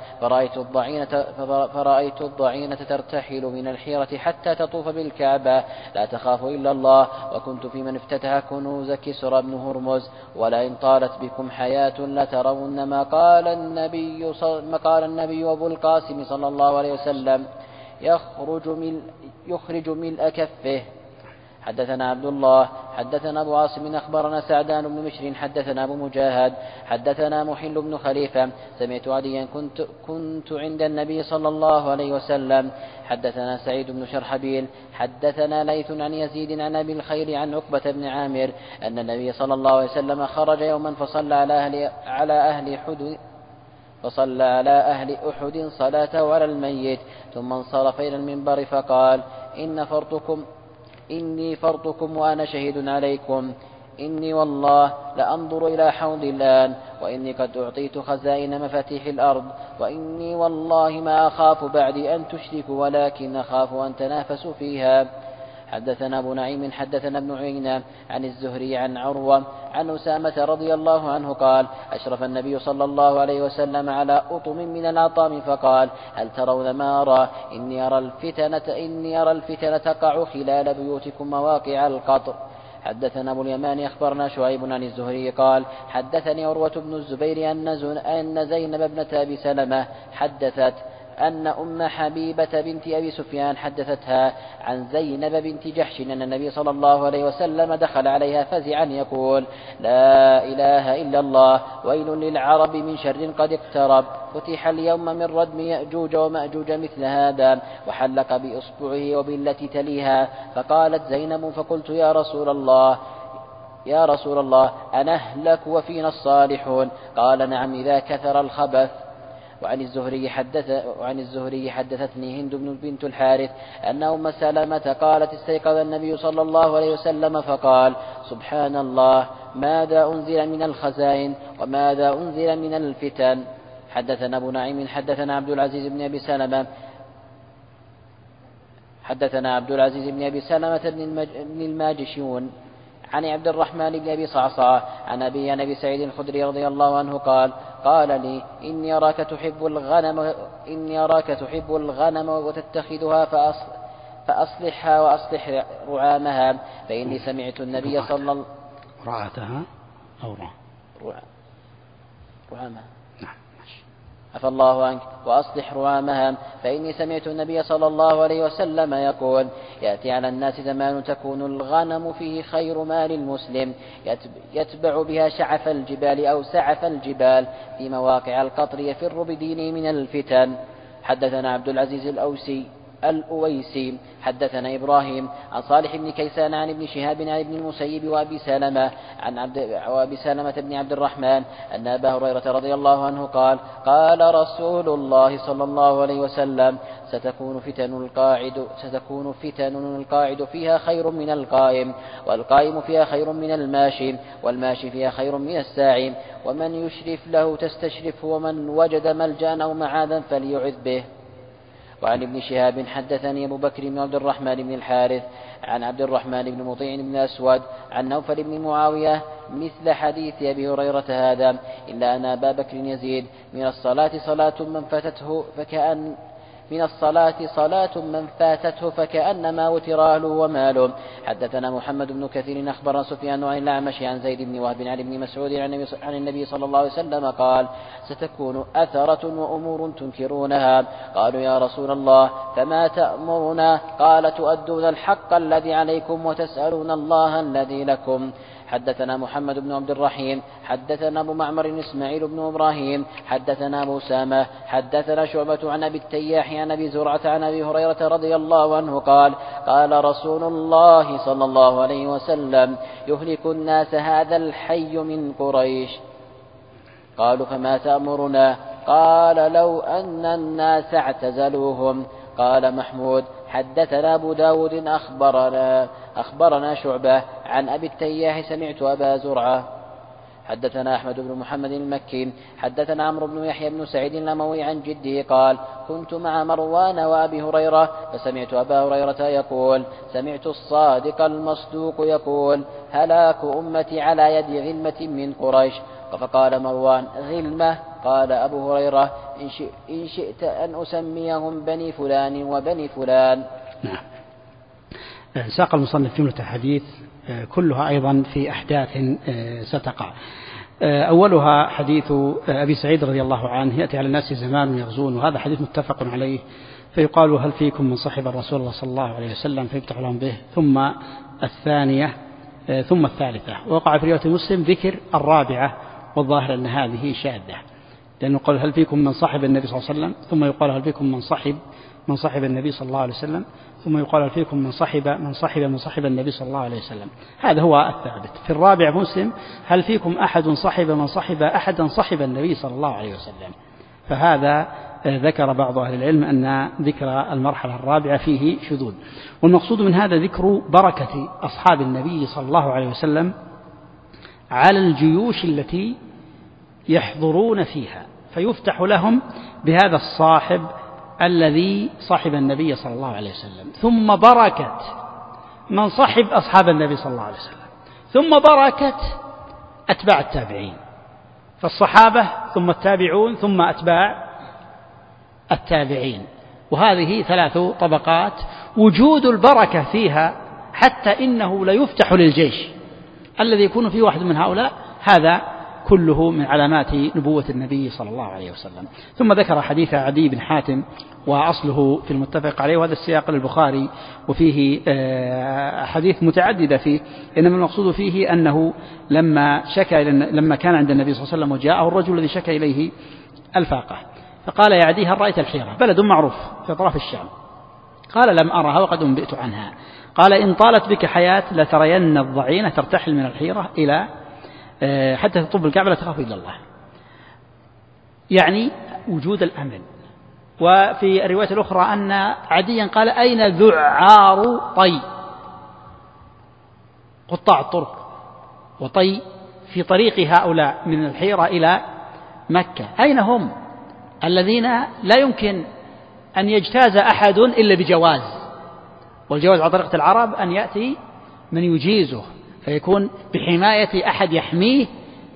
فرأيت الضعينة ترتحل من الحيرة حتى تطوف بالكعبة لا تخاف إلا الله. وكنت في من افتتح كنوز كسرى بن هرمز. ولئن طالت بكم حياة لترون ما قال النبي أبو القاسم صلى الله عليه وسلم يخرج ملء كفه. حدثنا عبد الله حدثنا أبو عاصم أخبرنا سعدان بن مشر حدثنا أبو مجاهد حدثنا محل بن خليفة سمعت عديا كنت عند النبي صلى الله عليه وسلم. حدثنا سعيد بن شرحبيل حدثنا ليث عن يزيد عن أبي الخير عن عقبة بن عامر أن النبي صلى الله عليه وسلم خرج يوما فصلى على أهل أحد صلاته على الميت ثم انصرف إلى المنبر فقال إني فرطكم وأنا شهيد عليكم. إني والله لأنظر إلى حوض الآن وإني قد أعطيت خزائن مفاتيح الأرض وإني والله ما أخاف بعدي أن تشركوا ولكن أخاف أن تنافسوا فيها. حدثنا أبو نعيم حدثنا ابن عيينة عن الزهري عن عروة عن أسامة رضي الله عنه قال أشرف النبي صلى الله عليه وسلم على أطم من الأطام فقال هل ترون ما أرى؟ إني أرى الفتنة تقع خلال بيوتكم مواقع القطر. حدثنا أبو اليمان أخبرنا شعيب عن الزهري قال حدثني عروة بن الزبير أن زينب ابنة أبي سلمة حدثت أن أم حبيبة بنت أبي سفيان حدثتها عن زينب بنت جحش أن النبي صلى الله عليه وسلم دخل عليها فزعا يقول لا إله إلا الله ويل للعرب من شر قد اقترب فتح اليوم من ردم يأجوج ومأجوج مثل هذا وحلق بإصبعه وبالتي تليها. فقالت زينب فقلت يا رسول الله أنهلك وفينا الصالحون؟ قال نعم إذا كثر الخبث. وعن الزهري حدثتني هند بنت الحارث أن أم سلمة قالت استيقظ النبي صلى الله عليه وسلم فقال سبحان الله ماذا أنزل من الخزائن وماذا أنزل من الفتن. حدثنا أبو نعيم حدثنا عبد العزيز بن أبي سلمة بن الماجشون عن عبد الرحمن بن أبي صعصعة عن أبي سعيد الخدري رضي الله عنه قال لي إني أراك تحب الغنم وتتخذها فأصلحها وأصلح رعامها فإني سمعت النبي صلى الله عليه وسلم رعاتها أو رعامها عفى الله عنك وأصلح رعامها فإني سمعت النبي صلى الله عليه وسلم يقول يأتي على الناس زمان تكون الغنم فيه خير مال المسلم يتبع بها شعف الجبال أو سعف الجبال في مواقع القطر يفر بدينه من الفتن. حدثنا عبد العزيز الأويسي حدثنا إبراهيم عن صالح بن كيسان عن ابن شهاب عن ابن المسيب وأبي سلمة بن عبد الرحمن أن أبا هريرة رضي الله عنه قال قال رسول الله صلى الله عليه وسلم ستكون فتن القاعد فيها خير من القائم، والقائم فيها خير من الماشي، والماشي فيها خير من الساعي، ومن يشرف له تستشرفه، ومن وجد ملجأ أو معاذا فليعذ به. وعن ابن شهاب حدثني أبو بكر بن عبد الرحمن بن الحارث عن عبد الرحمن بن مطيع بن أسود عن نوفل بن معاوية مثل حديث أبي هريرة هذا، إلا أن أبا بكر يزيد من الصلاة صلاة من فاتته فكأنما وتر أهله وماله. حدثنا محمد بن كثير أخبرنا سفيان عن الأعمش عن زيد بن وهب عن ابن مسعود عن النبي صلى الله عليه وسلم قال ستكون أثرة وأمور تنكرونها. قالوا يا رسول الله فما تأمرنا؟ قال تؤدون الحق الذي عليكم وتسألون الله الذي لكم. حدثنا محمد بن عبد الرحيم حدثنا أبو معمر إسماعيل بن إبراهيم حدثنا أبو أسامة حدثنا شعبة عن أبي التياح عن أبي زرعة عن أبي هريرة رضي الله عنه قال قال رسول الله صلى الله عليه وسلم يهلك الناس هذا الحي من قريش. قالوا فما تأمرنا؟ قال لو أن الناس اعتزلوهم. قال محمود حدثنا أبو داود أخبرنا شعبة عن أبي التياح سمعت أبا زرعة. حدثنا أحمد بن محمد المكي حدثنا عمرو بن يحيى بن سعيد الأموي عن جده قال كنت مع مروان وأبي هريرة فسمعت أبا هريرة يقول سمعت الصادق المصدوق يقول هلاك أمتي على يد غلمة من قريش. فقال مروان غلمة؟ قال أبو هريرة إن شئت أن أسميهم بني فلان وبني فلان. نعم. ساق المصنف جملة حديث كلها أيضا في أحداث ستقع. أولها حديث أبي سعيد رضي الله عنه يأتي على الناس زمان يغزون، وهذا حديث متفق عليه، فيقال هل فيكم من صحب الرسول الله صلى الله عليه وسلم فيفتح لهم به، ثم الثانية ثم الثالثة. ووقع في رواية مسلم ذكر الرابعة، والظاهر أن هذه شاذة، لأنه قال هل فيكم من صحب النبي صلى الله عليه وسلم، ثم يقال هل فيكم من صحب النبي صلى الله عليه وسلم، ثم يقال هل فيكم من صحب النبي صلى الله عليه وسلم. هذا هو الثابت. في الرابع مسلم هل فيكم أحد صحب من صحب أحدا صحب النبي صلى الله عليه وسلم. فهذا ذكر بعض أهل العلم أن ذكر المرحلة الرابعة فيه شذوذ، والمقصود من هذا ذكر بركة أصحاب النبي صلى الله عليه وسلم على الجيوش التي يحضرون فيها، فيفتح لهم بهذا الصاحب الذي صاحب النبي صلى الله عليه وسلم، ثم بركة من صحب أصحاب النبي صلى الله عليه وسلم، ثم بركة أتباع التابعين، فالصحابة ثم التابعون ثم أتباع التابعين. وهذه 3 طبقات وجود البركة فيها، حتى إنه لا يفتح للجيش الذي يكون فيه واحد من هؤلاء، هذا كله من علامات نبوة النبي صلى الله عليه وسلم. ثم ذكر حديث عدي بن حاتم وأصله في المتفق عليه، وهذا السياق للبخاري، وفيه حديث متعددة فيه، إنما المقصود فيه أنه لما كان عند النبي صلى الله عليه وسلم وجاءه الرجل الذي شكى إليه الفاقة، فقال يا عدي هل رأيت الحيرة؟ بلد معروف في أطراف الشام. قال لم أرها وقد أنبئت عنها. قال إن طالت بك حياة لترين الضعينة ترتحل من الحيرة إلى حتى تطب الكعبة لا تخاف إلا الله، يعني وجود الأمن. وفي الرواية الأخرى أن عديا قال أين ذعار طي؟ قطاع الطرق، وطي في طريق هؤلاء من الحيرة إلى مكة، أين هم الذين لا يمكن أن يجتاز أحد إلا بجواز، والجواز على طريقة العرب أن يأتي من يجيزه، فيكون بحماية أحد يحميه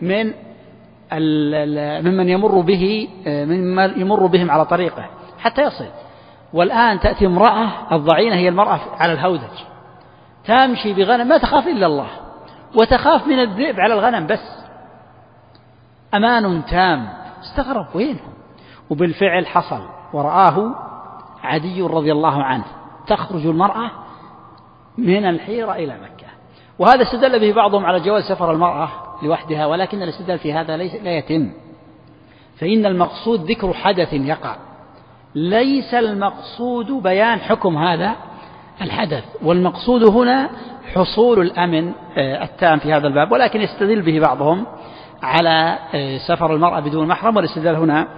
ممن يمر بهم على طريقه حتى يصل. والآن تأتي امرأة، الضعينة هي المرأة على الهودج، تمشي بغنم ما تخاف إلا الله، وتخاف من الذئب على الغنم بس، أمان تام. استغرب وينهم؟ وبالفعل حصل، ورآه عدي رضي الله عنه تخرج المرأة من الحيرة إلى مكة. وهذا استدل به بعضهم على جواز سفر المرأة لوحدها، ولكن الاستدلال في هذا لا يتم، فإن المقصود ذكر حدث يقع، ليس المقصود بيان حكم هذا الحدث، والمقصود هنا حصول الأمن التام في هذا الباب، ولكن يستدل به بعضهم على سفر المرأة بدون محرم، والاستدلال هنا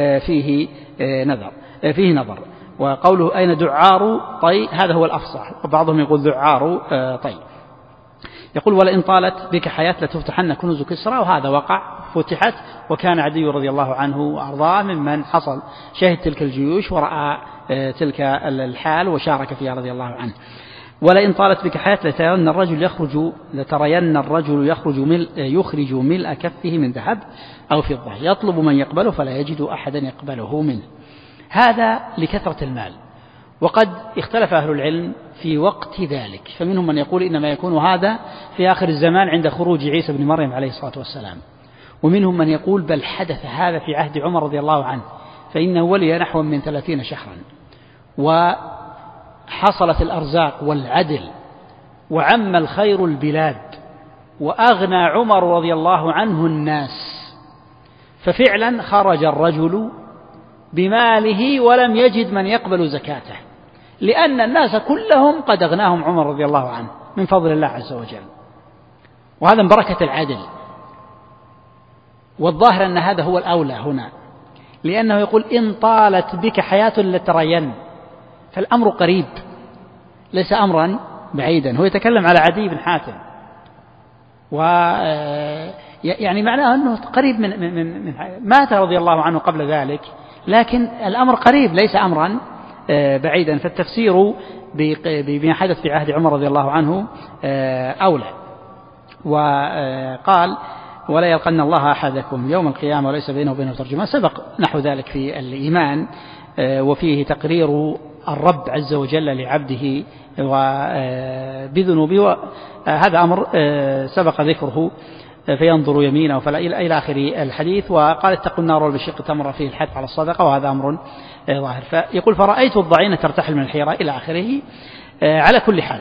فيه نظر. وقوله أين دعار طي هذا هو الأفصح، وبعضهم يقول دعار طي. يقول ولئن طالت بك حياة لتفتحن كنوز كسرى، وهذا وقع فتحت، وكان عدي رضي الله عنه وأرضاه ممن حصل شهد تلك الجيوش ورأى تلك الحال وشارك فيها رضي الله عنه. ولئن طالت بك حياة لترين الرجل يخرج ملء كفه من ذهب أو فضة يطلب من يقبله فلا يجد أحدا يقبله منه. هذا لكثرة المال، وقد اختلف أهل العلم في وقت ذلك، فمنهم من يقول إنما يكون هذا في آخر الزمان عند خروج عيسى بن مريم عليه الصلاة والسلام، ومنهم من يقول بل حدث هذا في عهد عمر رضي الله عنه، فإنه ولي نحو من 30 شهرا، وحصلت الأرزاق والعدل وعم الخير البلاد وأغنى عمر رضي الله عنه الناس، ففعلا خرج الرجل بماله ولم يجد من يقبل زكاته، لأن الناس كلهم قد أغناهم عمر رضي الله عنه من فضل الله عز وجل، وهذا من بركة العدل. والظاهر أن هذا هو الأولى هنا، لأنه يقول إن طالت بك حياة لترين، فالأمر قريب ليس أمرا بعيدا. هو يتكلم على عدي بن حاتم، يعني معناه أنه قريب من مات رضي الله عنه قبل ذلك، لكن الأمر قريب ليس أمرا بعيدا، فالتفسير بما حدث في عهد عمر رضي الله عنه أولى. وقال ولا يلقن الله أحدكم يوم القيامة وليس بينه وبينه ترجمان، سبق نحو ذلك في الإيمان، وفيه تقرير الرب عز وجل لعبده وبذنوبه، هذا أمر سبق ذكره، فينظر يمينه فلا إلى آخر الحديث. وقال اتقوا النار والبشق تمر فيه الحث على الصدقة، وهذا أمر ظاهر. فيقول فرأيت الضعينة ترتحل من الحيرة إلى آخره. على كل حال،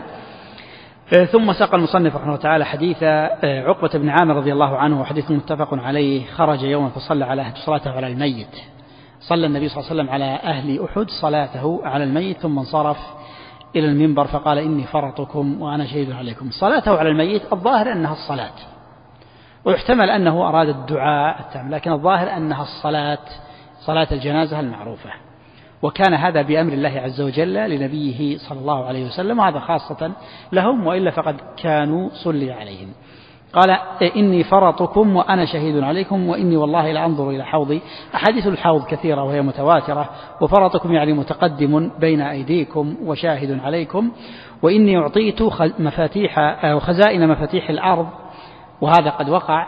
ثم ساق المصنف رحمه الله تعالى حديث عقبة بن عامر رضي الله عنه، وحديث متفق عليه. خرج يوما فصلى على أهل صلاته على الميت، صلى النبي صلى الله عليه وسلم على أهل أحد صلاته على الميت، ثم انصرف إلى المنبر فقال إني فرطكم وأنا شهيد عليكم. صلاته على الميت الظاهر أنها الصلاة، ويحتمل أنه أراد الدعاء التام، لكن الظاهر أنها الصلاة، صلاة الجنازة المعروفة، وكان هذا بأمر الله عز وجل لنبيه صلى الله عليه وسلم، وهذا خاصة لهم، وإلا فقد كانوا صلي عليهم. قال إني فرطكم وأنا شهيد عليكم وإني والله لأنظر إلى حوضي. أحاديث الحوض كثيرة وهي متواترة، وفرطكم يعني متقدم بين أيديكم وشاهد عليكم. وإني أعطيت مفاتيح أو خزائن مفاتيح الأرض، وهذا قد وقع،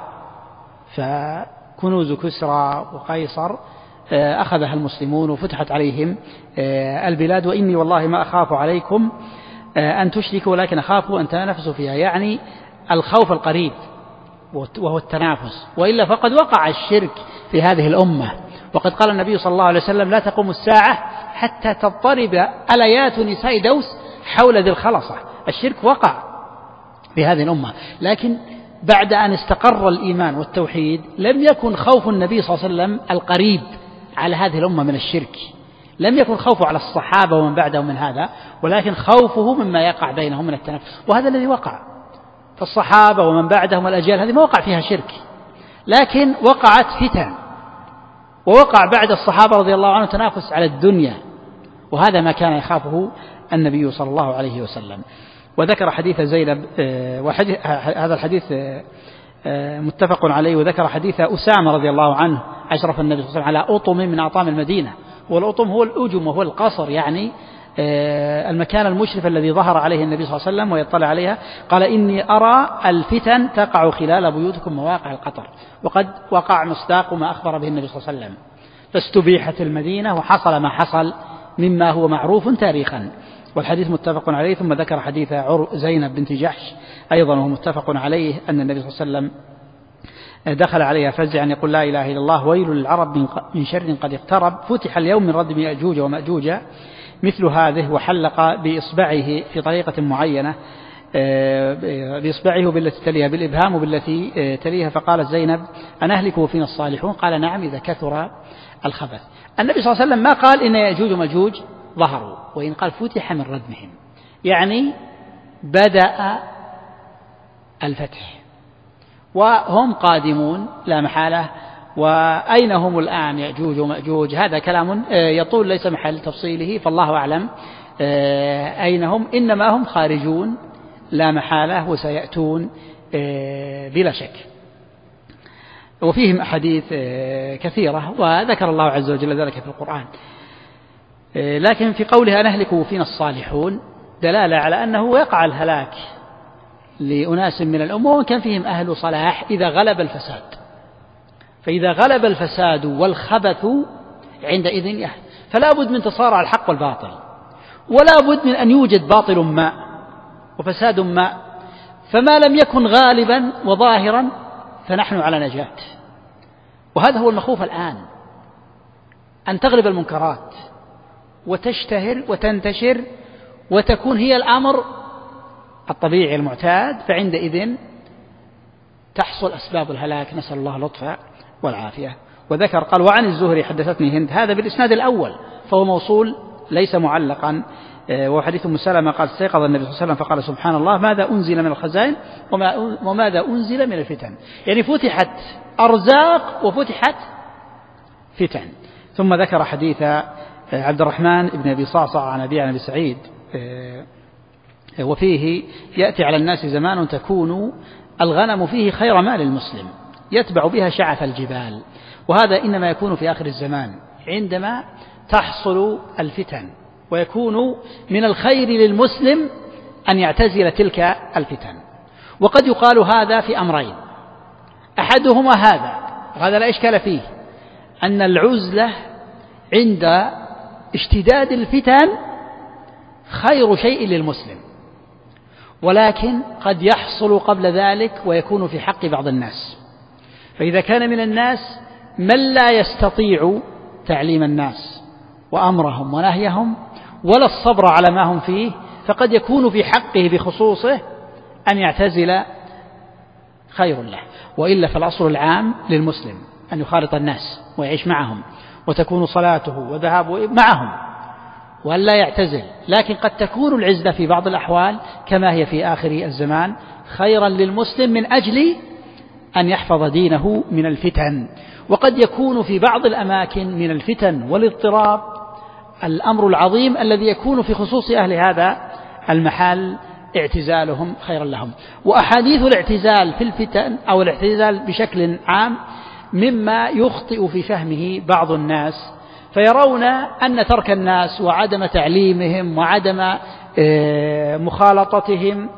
فكنوز كسرى وقيصر أخذها المسلمون وفتحت عليهم البلاد. وإني والله ما أخاف عليكم أن تشركوا ولكن أخاف أن تنافسوا فيها، يعني الخوف القريب وهو التنافس، وإلا فقد وقع الشرك في هذه الأمة. وقد قال النبي صلى الله عليه وسلم لا تقوم الساعة حتى تضطرب أليات نساء دوس حول ذي الخلصة. الشرك وقع في هذه الأمة، لكن بعد أن استقر الإيمان والتوحيد لم يكن خوف النبي صلى الله عليه وسلم القريب على هذه الأمة من الشرك، لم يكن خوفه على الصحابة ومن بعدهم من هذا، ولكن خوفه مما يقع بينهم من التنافس، وهذا الذي وقع. فالصحابة ومن بعدهم الأجيال هذه ما وقع فيها شرك، لكن وقعت فتن، ووقع بعد الصحابة رضي الله عنهم تنافس على الدنيا، وهذا ما كان يخافه النبي صلى الله عليه وسلم. وذكر حديث زينب، هذا الحديث متفق عليه. وذكر حديث أسامة رضي الله عنه أشرف النبي صلى الله عليه وسلم على أطم من أطام المدينة، والأطم هو الأجم وهو القصر، يعني المكان المشرف الذي ظهر عليه النبي صلى الله عليه وسلم ويطلع عليها. قال إني أرى الفتن تقع خلال بيوتكم مواقع القطر، وقد وقع مصداق ما أخبر به النبي صلى الله عليه وسلم، فاستبيحت المدينة وحصل ما حصل مما هو معروف تاريخا، والحديث متفق عليه. ثم ذكر حديث زينب بنت جحش أيضا وهو متفق عليه، أن النبي صلى الله عليه وسلم دخل عليها فزعا يقول لا إله إلا الله ويل للعرب من شر قد اقترب، فتح اليوم من ردم يأجوج ومأجوج مثل هذه، وحلق بإصبعه في طريقة معينة بإصبعه بالتي تليها بالإبهام وبالتي تليها، فقالت زينب أنهلك وفينا الصالحون؟ قال نعم إذا كثر الخبث. النبي صلى الله عليه وسلم ما قال إن يأجوج ومأجوج ظهروا، وإن قال فتح من ردمهم، يعني بدأ الفتح وهم قادمون لا محالة. وأين هم الآن يأجوج ومأجوج؟ هذا كلام يطول ليس محل تفصيله، فالله أعلم أين هم، إنما هم خارجون لا محالة وسيأتون بلا شك. وفيهم أحاديث كثيرة وذكر الله عز وجل ذلك في القرآن. لكن في قولها نهلك فينا الصالحون دلالة على أنه يقع الهلاك لأناس من الأمة وإن كان فيهم أهل صلاح إذا غلب الفساد. فإذا غلب الفساد والخبث عندئذ فلا بد من تصارع الحق والباطل، ولا بد من أن يوجد باطل ما وفساد ما، فما لم يكن غالبا وظاهرا فنحن على نجاة. وهذا هو المخوف الآن، أن تغلب المنكرات وتشتهر وتنتشر وتكون هي الأمر الطبيعي المعتاد، فعندئذ تحصل أسباب الهلاك، نسأل الله اللطف والعافية. وذكر قال وعن الزهري حدثتني هند، هذا بالإسناد الأول فهو موصول ليس معلقا. وحديث أم سلمة قال استيقظ النبي صلى الله عليه وسلم فقال سبحان الله ماذا أنزل من الخزائن وماذا أنزل من الفتن، يعني فتحت أرزاق وفتحت فتن. ثم ذكر حديث عبد الرحمن بن أبي صعصع عن أبي سعيد وفيه يأتي على الناس زمان تكون الغنم فيه خير مال المسلم يتبع بها شعث الجبال، وهذا إنما يكون في آخر الزمان عندما تحصل الفتن، ويكون من الخير للمسلم أن يعتزل تلك الفتن. وقد يقال هذا في أمرين، أحدهما هذا لا إشكال فيه، أن العزلة عند اشتداد الفتن خير شيء للمسلم، ولكن قد يحصل قبل ذلك ويكون في حق بعض الناس. فإذا كان من الناس من لا يستطيع تعليم الناس وأمرهم ونهيهم ولا الصبر على ما هم فيه، فقد يكون في حقه بخصوصه أن يعتزل خير له. وإلا فالأصل العام للمسلم أن يخالط الناس ويعيش معهم وتكون صلاته وذهابه معهم وأن لا يعتزل. لكن قد تكون العزلة في بعض الأحوال كما هي في آخر الزمان خيرا للمسلم من أجل أن يحفظ دينه من الفتن. وقد يكون في بعض الأماكن من الفتن والاضطراب الأمر العظيم الذي يكون في خصوص أهل هذا المحل اعتزالهم خيرا لهم. وأحاديث الاعتزال في الفتن أو الاعتزال بشكل عام مما يخطئ في فهمه بعض الناس، فيرون أن ترك الناس وعدم تعليمهم وعدم مخالطتهم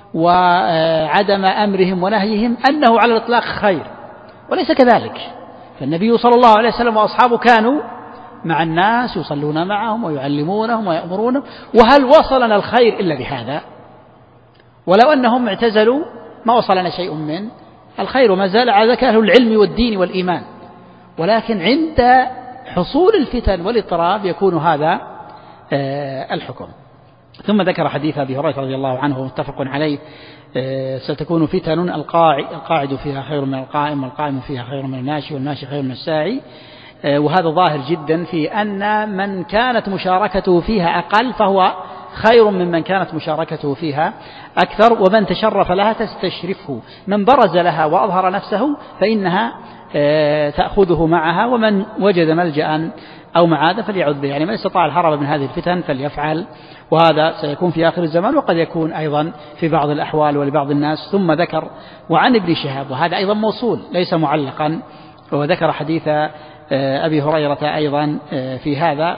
وعدم أمرهم ونهيهم أنه على الإطلاق خير، وليس كذلك. فالنبي صلى الله عليه وسلم وأصحابه كانوا مع الناس يصلون معهم ويعلمونهم ويأمرونهم، وهل وصلنا الخير إلا بهذا؟ ولو أنهم اعتزلوا ما وصلنا شيء من الخير، وما زال على ذلك أهل العلم والدين والإيمان. ولكن عند حصول الفتن والاضطراب يكون هذا الحكم. ثم ذكر حديث أبي هريرة رضي الله عنه متفق عليه ستكون فتن القاعد فيها خير من القائم والقائم فيها خير من الماشي والماشي خير من الساعي. وهذا ظاهر جدا في أن من كانت مشاركته فيها أقل فهو خير ممن كانت مشاركته فيها أكثر، ومن تشرف لها تستشرفه، من برز لها وأظهر نفسه فإنها تأخذه معها، ومن وجد ملجأ أو معاذا فليعذ به، يعني من استطاع الهرب من هذه الفتن فليفعل. وهذا سيكون في آخر الزمان وقد يكون أيضا في بعض الأحوال ولبعض الناس. ثم ذكر وعن ابن شهاب، وهذا أيضا موصول ليس معلقا، وذكر حديث أبي هريرة أيضا في هذا،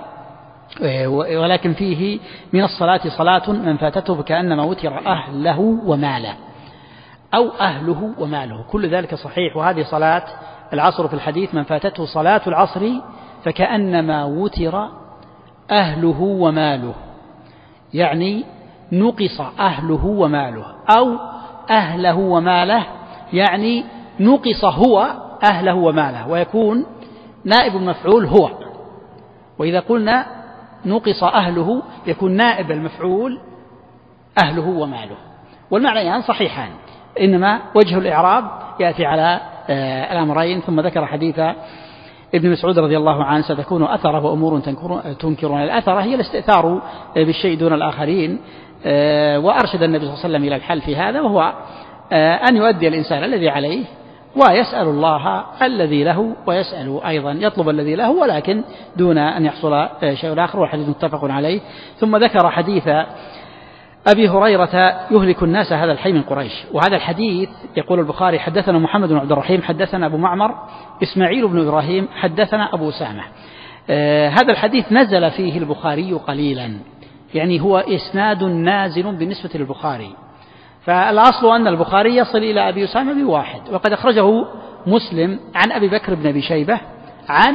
ولكن فيه من الصلاة صلاة من فاتته فكأنما وتر أهله وماله أو أهله وماله، كل ذلك صحيح. وهذه صلاة العصر في الحديث من فاتته صلاة العصر فكأنما وتر أهله وماله، يعني نقص أهله وماله، أو أهله وماله يعني نقص هو أهله وماله، ويكون نائب المفعول هو. وإذا قلنا نقص أهله يكون نائب المفعول أهله وماله. والمعنيان صحيحان، إنما وجه الإعراب يأتي على الأمرين. ثم ذكر حديث ابن مسعود رضي الله عنه: ستكون أثرة وأمور تنكرون الأثرة، هي الاستئثار بالشيء دون الآخرين. وأرشد النبي صلى الله عليه وسلم إلى الحل في هذا، وهو أن يؤدي الإنسان الذي عليه ويسأل الله الذي له، ويسأل أيضا يطلب الذي له، ولكن دون أن يحصل شيء آخر، والحديث متفق عليه. ثم ذكر حديث أبي هريرة: يهلك الناس هذا الحي من قريش. وهذا الحديث يقول البخاري: حدثنا محمد بن عبد الرحيم حدثنا أبو معمر إسماعيل بن إبراهيم حدثنا أبو أسامة. هذا الحديث نزل فيه البخاري قليلا، يعني هو إسناد نازل بالنسبة للبخاري، فالأصل أن البخاري يصل إلى أبي أسامة بواحد، وقد أخرجه مسلم عن أبي بكر بن أبي شيبة عن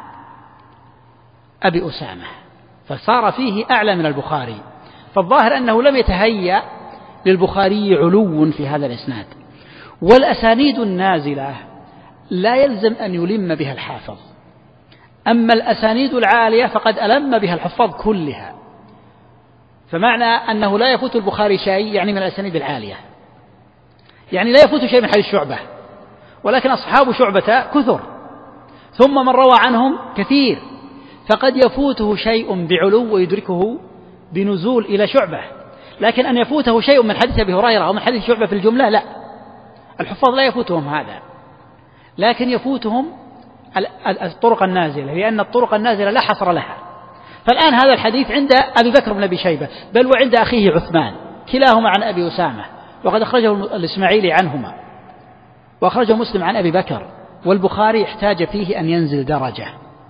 أبي أسامة، فصار فيه أعلى من البخاري. فالظاهر أنه لم يتهيأ للبخاري علو في هذا الإسناد. والأسانيد النازلة لا يلزم أن يلم بها الحافظ، أما الأسانيد العالية فقد ألم بها الحفاظ كلها. فمعنى أنه لا يفوت البخاري شيء يعني من الأسانيد العالية، يعني لا يفوت شيء من حديث شعبة، ولكن أصحاب شعبة كثر، ثم من روى عنهم كثير، فقد يفوته شيء بعلو ويدركه بنزول إلى شعبة. لكن أن يفوته شيء من حديث أبي هريرة أو من حديث شعبة في الجملة لا، الحفاظ لا يفوتهم هذا، لكن يفوتهم الطرق النازلة، لأن الطرق النازلة لا حصر لها. فالآن هذا الحديث عند أبي بكر بن أبي شيبة، بل وعند أخيه عثمان، كلاهما عن أبي أسامة، وقد أخرجه الإسماعيلي عنهما، وأخرجه مسلم عن أبي بكر، والبخاري احتاج فيه أن ينزل درجة،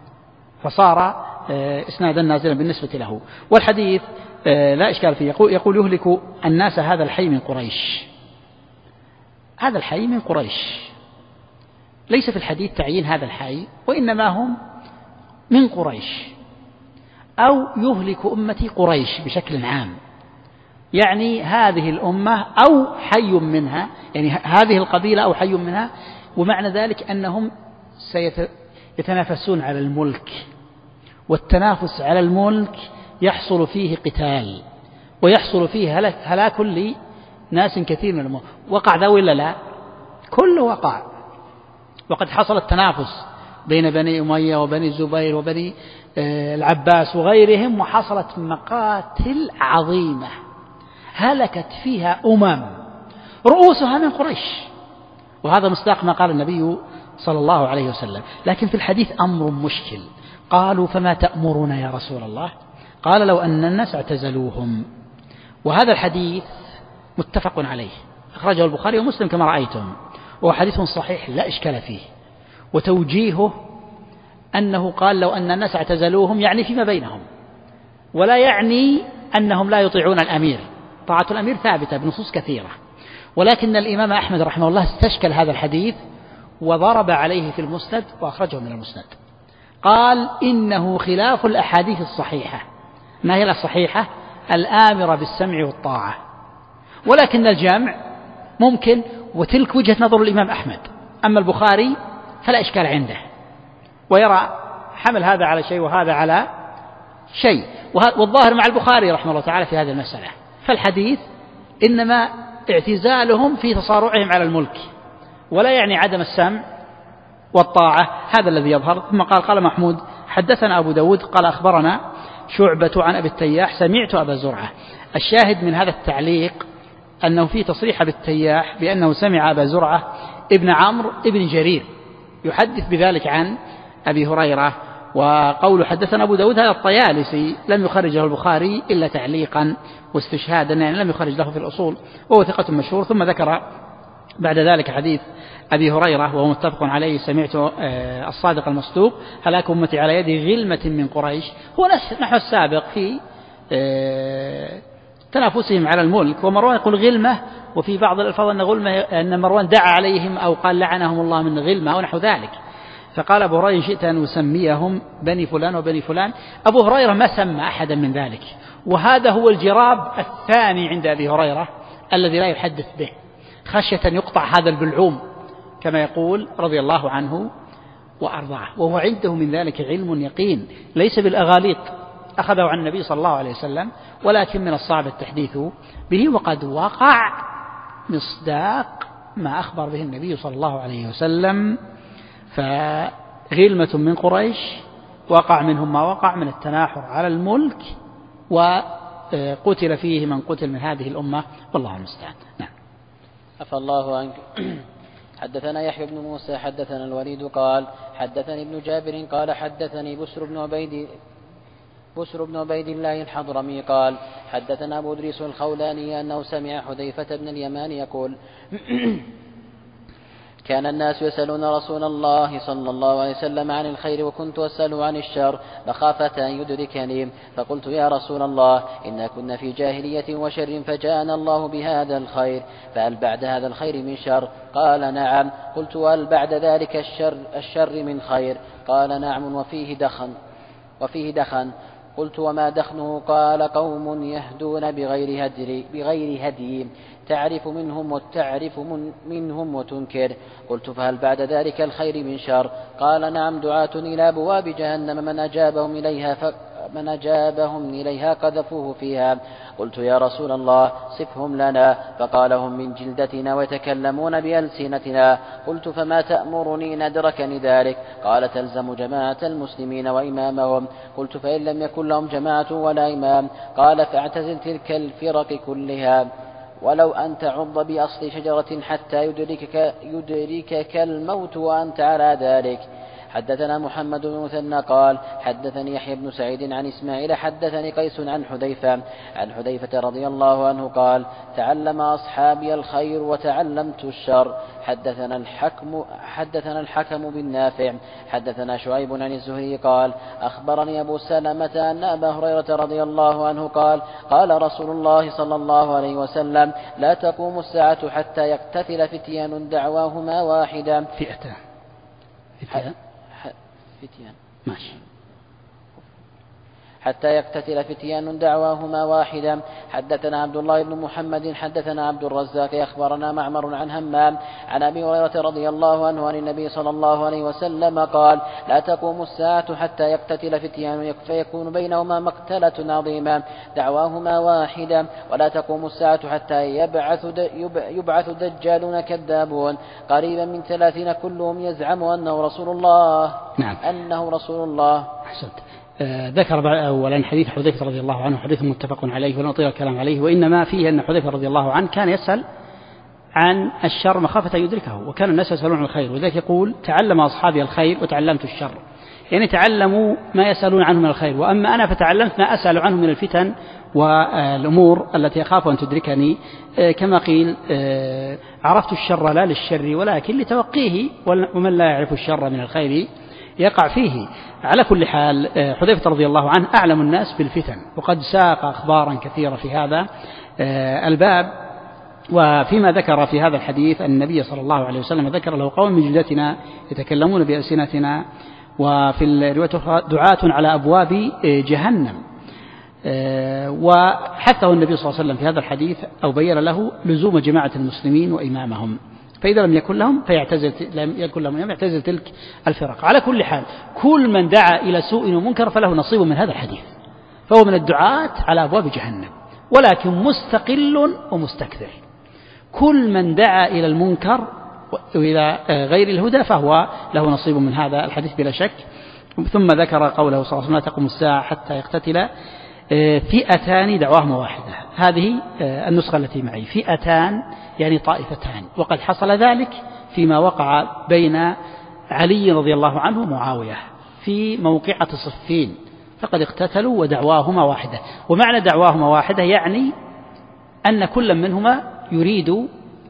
فصار إسنادا نازلا بالنسبة له. والحديث لا إشكال فيه. يقول: يهلك الناس هذا الحي من قريش. هذا الحي من قريش، ليس في الحديث تعيين هذا الحي، وإنما هم من قريش، أو يهلك أمتي قريش بشكل عام، يعني هذه الأمة أو حي منها، يعني هذه القبيلة أو حي منها. ومعنى ذلك أنهم سيتنافسون على الملك، والتنافس على الملك يحصل فيه قتال، ويحصل فيه هلاك لناس كثير من الملك. وقع ذا ولا لا؟ كله وقع. وقد حصل التنافس بين بني أمية وبني الزبير وبني العباس وغيرهم، وحصلت مقاتل عظيمة هلكت فيها رؤوسها من قريش، وهذا مصداق ما قال النبي صلى الله عليه وسلم. لكن في الحديث أمر مشكل. قالوا: فما تأمرنا يا رسول الله؟ قال: لو أن الناس اعتزلوهم. وهذا الحديث متفق عليه، أخرجه البخاري ومسلم كما رأيتم، وهو حديث صحيح لا إشكال فيه. وتوجيهه أنه قال: لو أن الناس اعتزلوهم، يعني فيما بينهم، ولا يعني أنهم لا يطيعون الأمير. طاعة الأمير ثابتة بنصوص كثيرة، ولكن الإمام أحمد رحمه الله استشكل هذا الحديث وضرب عليه في المسند وأخرجه من المسند. قال: إنه خلاف الأحاديث الصحيحة. ما هي الصحيحة؟ الآمرة بالسمع والطاعة. ولكن الجمع ممكن، وتلك وجهة نظر الإمام أحمد. أما البخاري فلا إشكال عنده، ويرى حمل هذا على شيء وهذا على شيء، والظاهر مع البخاري رحمه الله تعالى في هذه المسألة. فالحديث إنما اعتزالهم في تصارعهم على الملك، ولا يعني عدم السمع والطاعة، هذا الذي يظهر. ثم قال محمود: حدثنا أبو داود قال: أخبرنا شعبة عن أبي التياح سمعت أبا زرعة. الشاهد من هذا التعليق أنه في تصريح أبي التياح بأنه سمع أبا زرعة ابن عمرو ابن جرير يحدث بذلك عن أبي هريرة. وقول حدثنا أبو داود هذا الطيالسي لم يخرجه البخاري إلا تعليقا واستشهادا، يعني لم يخرج له في الأصول، وهو ثقة مشهور. ثم ذكر بعد ذلك حديث أبي هريرة وهو متفق عليه: سمعت الصادق المصدوق: هلاك أمتي على يد غلمة من قريش. هو نحو السابق في تنافسهم على الملك. ومروان يقول غلمة، وفي بعض الألفاظ أن مروان دعا عليهم أو قال لعنهم الله من غلمة ونحو ذلك. فقال أبو هريرة: شئت أن أسميهم بني فلان وبني فلان. أبو هريرة ما سمى أحدا من ذلك، وهذا هو الجراب الثاني عند أبي هريرة الذي لا يحدث به، خشية أن يقطع هذا البلعوم كما يقول رضي الله عنه وأرضاه. وهو عنده من ذلك علم يقين ليس بالأغاليط أخذه عن النبي صلى الله عليه وسلم، ولكن من الصعب التحديث به. وقد وقع مصداق ما أخبر به النبي صلى الله عليه وسلم. فغلمة من قريش وقع منهم ما وقع من التناحر على الملك، وقتل فيه من قتل من هذه الأمة، والله المستعان. نعم. عفى الله عنك. حدثنا يحيى بن موسى حدثنا الوليد قال حدثني ابن جابر قال حدثني بسر بن عبيد الله الحضرمي قال حدثنا أبو إدريس الخولاني أنه سمع حذيفة بن اليمان يقول كان الناس يسألون رسول الله صلى الله عليه وسلم عن الخير وكنت أسأله عن الشر مخافة أن يدركني، فقلت يا رسول الله إنا كنا في جاهلية وشر فجاءنا الله بهذا الخير، فهل بعد هذا الخير من شر؟ قال نعم. قلت وهل بعد ذلك الشر من خير؟ قال نعم وفيه دخن. قلت وما دخنه؟ قال قوم يهدون بغير هدي تعرف منهم وتنكر. قلت فهل بعد ذلك الخير من شر؟ قال نعم دعاة إلى أبواب جهنم من أجابهم إليها قذفوه فيها. قلت يا رسول الله صفهم لنا، فقال هم من جلدتنا ويتكلمون بألسنتنا. قلت فما تأمرني؟ ندركني ذلك. قال تلزم جماعة المسلمين وإمامهم. قلت فإن لم يكن لهم جماعة ولا إمام؟ قال فاعتزل تلك الفرق كلها ولو أن تعض بأصل شجرة حتى يدركك الموت وأنت على ذلك. حدثنا محمد بن مثنى قال حدثني يحيى بن سعيد عن إسماعيل حدثني قيس عن حذيفة رضي الله عنه قال تعلم أصحابي الخير وتعلمت الشر. حدثنا الحكم بن نافع حدثنا شعيب عن الزهري قال أخبرني أبو سلمة أن أبا هريرة رضي الله عنه قال قال رسول الله صلى الله عليه وسلم لا تقوم الساعة حتى يقتتل فتيان دعواهما واحدة. فتيان ماشي. حتى يقتتل فتيان دعواهما واحدا. حدثنا عبد الله بن محمد حدثنا عبد الرزاق أخبرنا معمر عن همام عن أبي هريرة رضي الله عنه عن النبي صلى الله عليه وسلم قال لا تقوم الساعة حتى يقتتل فتيان فيكون بينهما مقتلة عظيمة دعواهما واحدة، ولا تقوم الساعة حتى يبعث دجالون كذابون قريبا من 30 كلهم يزعم أنه رسول الله. نعم. أنه رسول الله. أحسنت. ذكر أولا حديث حذيفة رضي الله عنه حديث متفق عليه ولا نطيل الكلام عليه، وإنما فيه أن حذيفة رضي الله عنه كان يسأل عن الشر مخافة يدركه، وكان الناس يسألون عن الخير، وذلك يقول تعلم أصحابي الخير وتعلمت الشر، يعني تعلموا ما يسألون عنه من الخير، وأما أنا فتعلمت ما أسأل عنه من الفتن والأمور التي أخاف أن تدركني. كما قيل عرفت الشر لا للشر ولكن لتوقيه، ومن لا يعرف الشر من الخير يقع فيه. على كل حال حذيفة رضي الله عنه أعلم الناس بالفتن، وقد ساق أخبارا كثيرة في هذا الباب. وفيما ذكر في هذا الحديث أن النبي صلى الله عليه وسلم ذكر له قوم من جلدتنا يتكلمون بألسنتنا، وفي الرواية دعاة على أبواب جهنم. وحثه النبي صلى الله عليه وسلم في هذا الحديث أو بين له لزوم جماعة المسلمين وإمامهم، فإذا لم يكن لهم يعتزل تلك الفرق. على كل حال كل من دعا إلى سوء ومنكر فله نصيب من هذا الحديث، فهو من الدعاة على أبواب جهنم، ولكن مستقل ومستكثر. كل من دعا إلى المنكر وإلى غير الهدى فهو له نصيب من هذا الحديث بلا شك. ثم ذكر قوله صلى الله عليه وسلم لا تقوم الساعة حتى يقتتل فئتان دعواهما واحدة. هذه النسخة التي معي، فئتان يعني طائفتان، وقد حصل ذلك فيما وقع بين علي رضي الله عنه ومعاوية في موقعة صفين، فقد اقتتلوا ودعواهما واحدة. ومعنى دعواهما واحدة يعني أن كل منهما يريد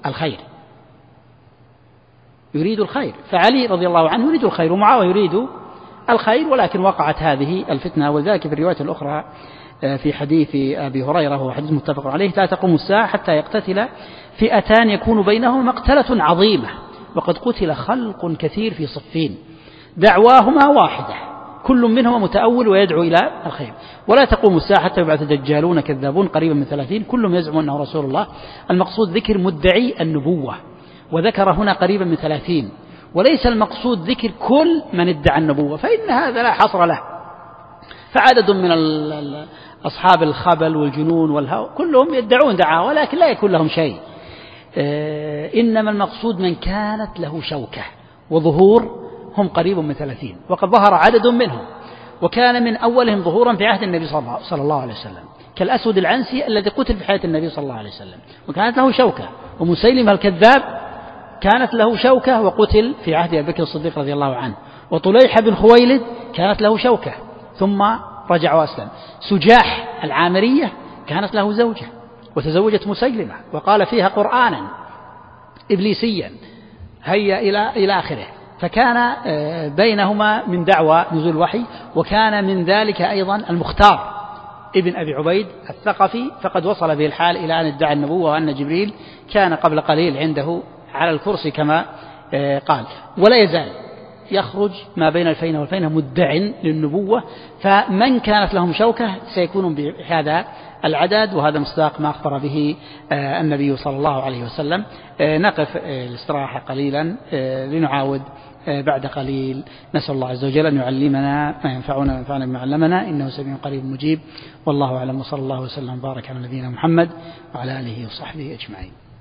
الخير، فعلي رضي الله عنه يريد الخير ومعاوية يريد الخير، ولكن وقعت هذه الفتنة. وذلك في الرواية الأخرى في حديث أبي هريرة وهو حديث متفق عليه لا تقوم الساعة حتى يقتتل فئتان يكون بينهما مقتلة عظيمة، وقد قتل خلق كثير في صفين دعواهما واحدة كل منهما متأول ويدعو إلى الخير. ولا تقوم الساعة حتى يبعث دجالون كذابون قريبا من 30 كلهم يزعم أنه رسول الله. المقصود ذكر مدعي النبوة، وذكر هنا قريبا من 30، وليس المقصود ذكر كل من ادعى النبوة، فإن هذا لا حصر له. فعدد من أصحاب الخبل والجنون والهوى كلهم يدعون دعاء ولكن لا يكون لهم شيء. إنما المقصود من كانت له شوكة وظهور، هم قريب من 30 وقد ظهر عدد منهم، وكان من أولهم ظهورا في عهد النبي صلى الله عليه وسلم كالأسود العنسي الذي قتل في حياة النبي صلى الله عليه وسلم وكانت له شوكة، ومسيلمة الكذاب كانت له شوكة وقتل في عهد أبي بكر الصديق رضي الله عنه، وطليحة بن خويلد كانت له شوكة ثم رجع وأسلم، سجاح العامرية كانت له زوجة وتزوجت مسيلمة وقال فيها قرآنا إبليسيا هيا إلى آخره، فكان بينهما من دعوى نزول الوحي. وكان من ذلك أيضا المختار ابن أبي عبيد الثقفي، فقد وصل به الحال إلى أن ادعى النبوة وأن جبريل كان قبل قليل عنده على الكرسي كما قال، ولا يزال يخرج ما بين الفينة والفينة مدع للنبوة، فمن كانت لهم شوكة سيكونون بهذا العدد، وهذا مصداق ما أخبر به النبي صلى الله عليه وسلم. نقف الاستراحة قليلا لنعاود بعد قليل. نسأل الله عز وجل أن يعلمنا ما ينفعنا وينفعنا بما علمنا، إنه سميع قريب مجيب، والله أعلم، وصلى الله وسلم وبارك على نبينا محمد وعلى آله وصحبه أجمعين.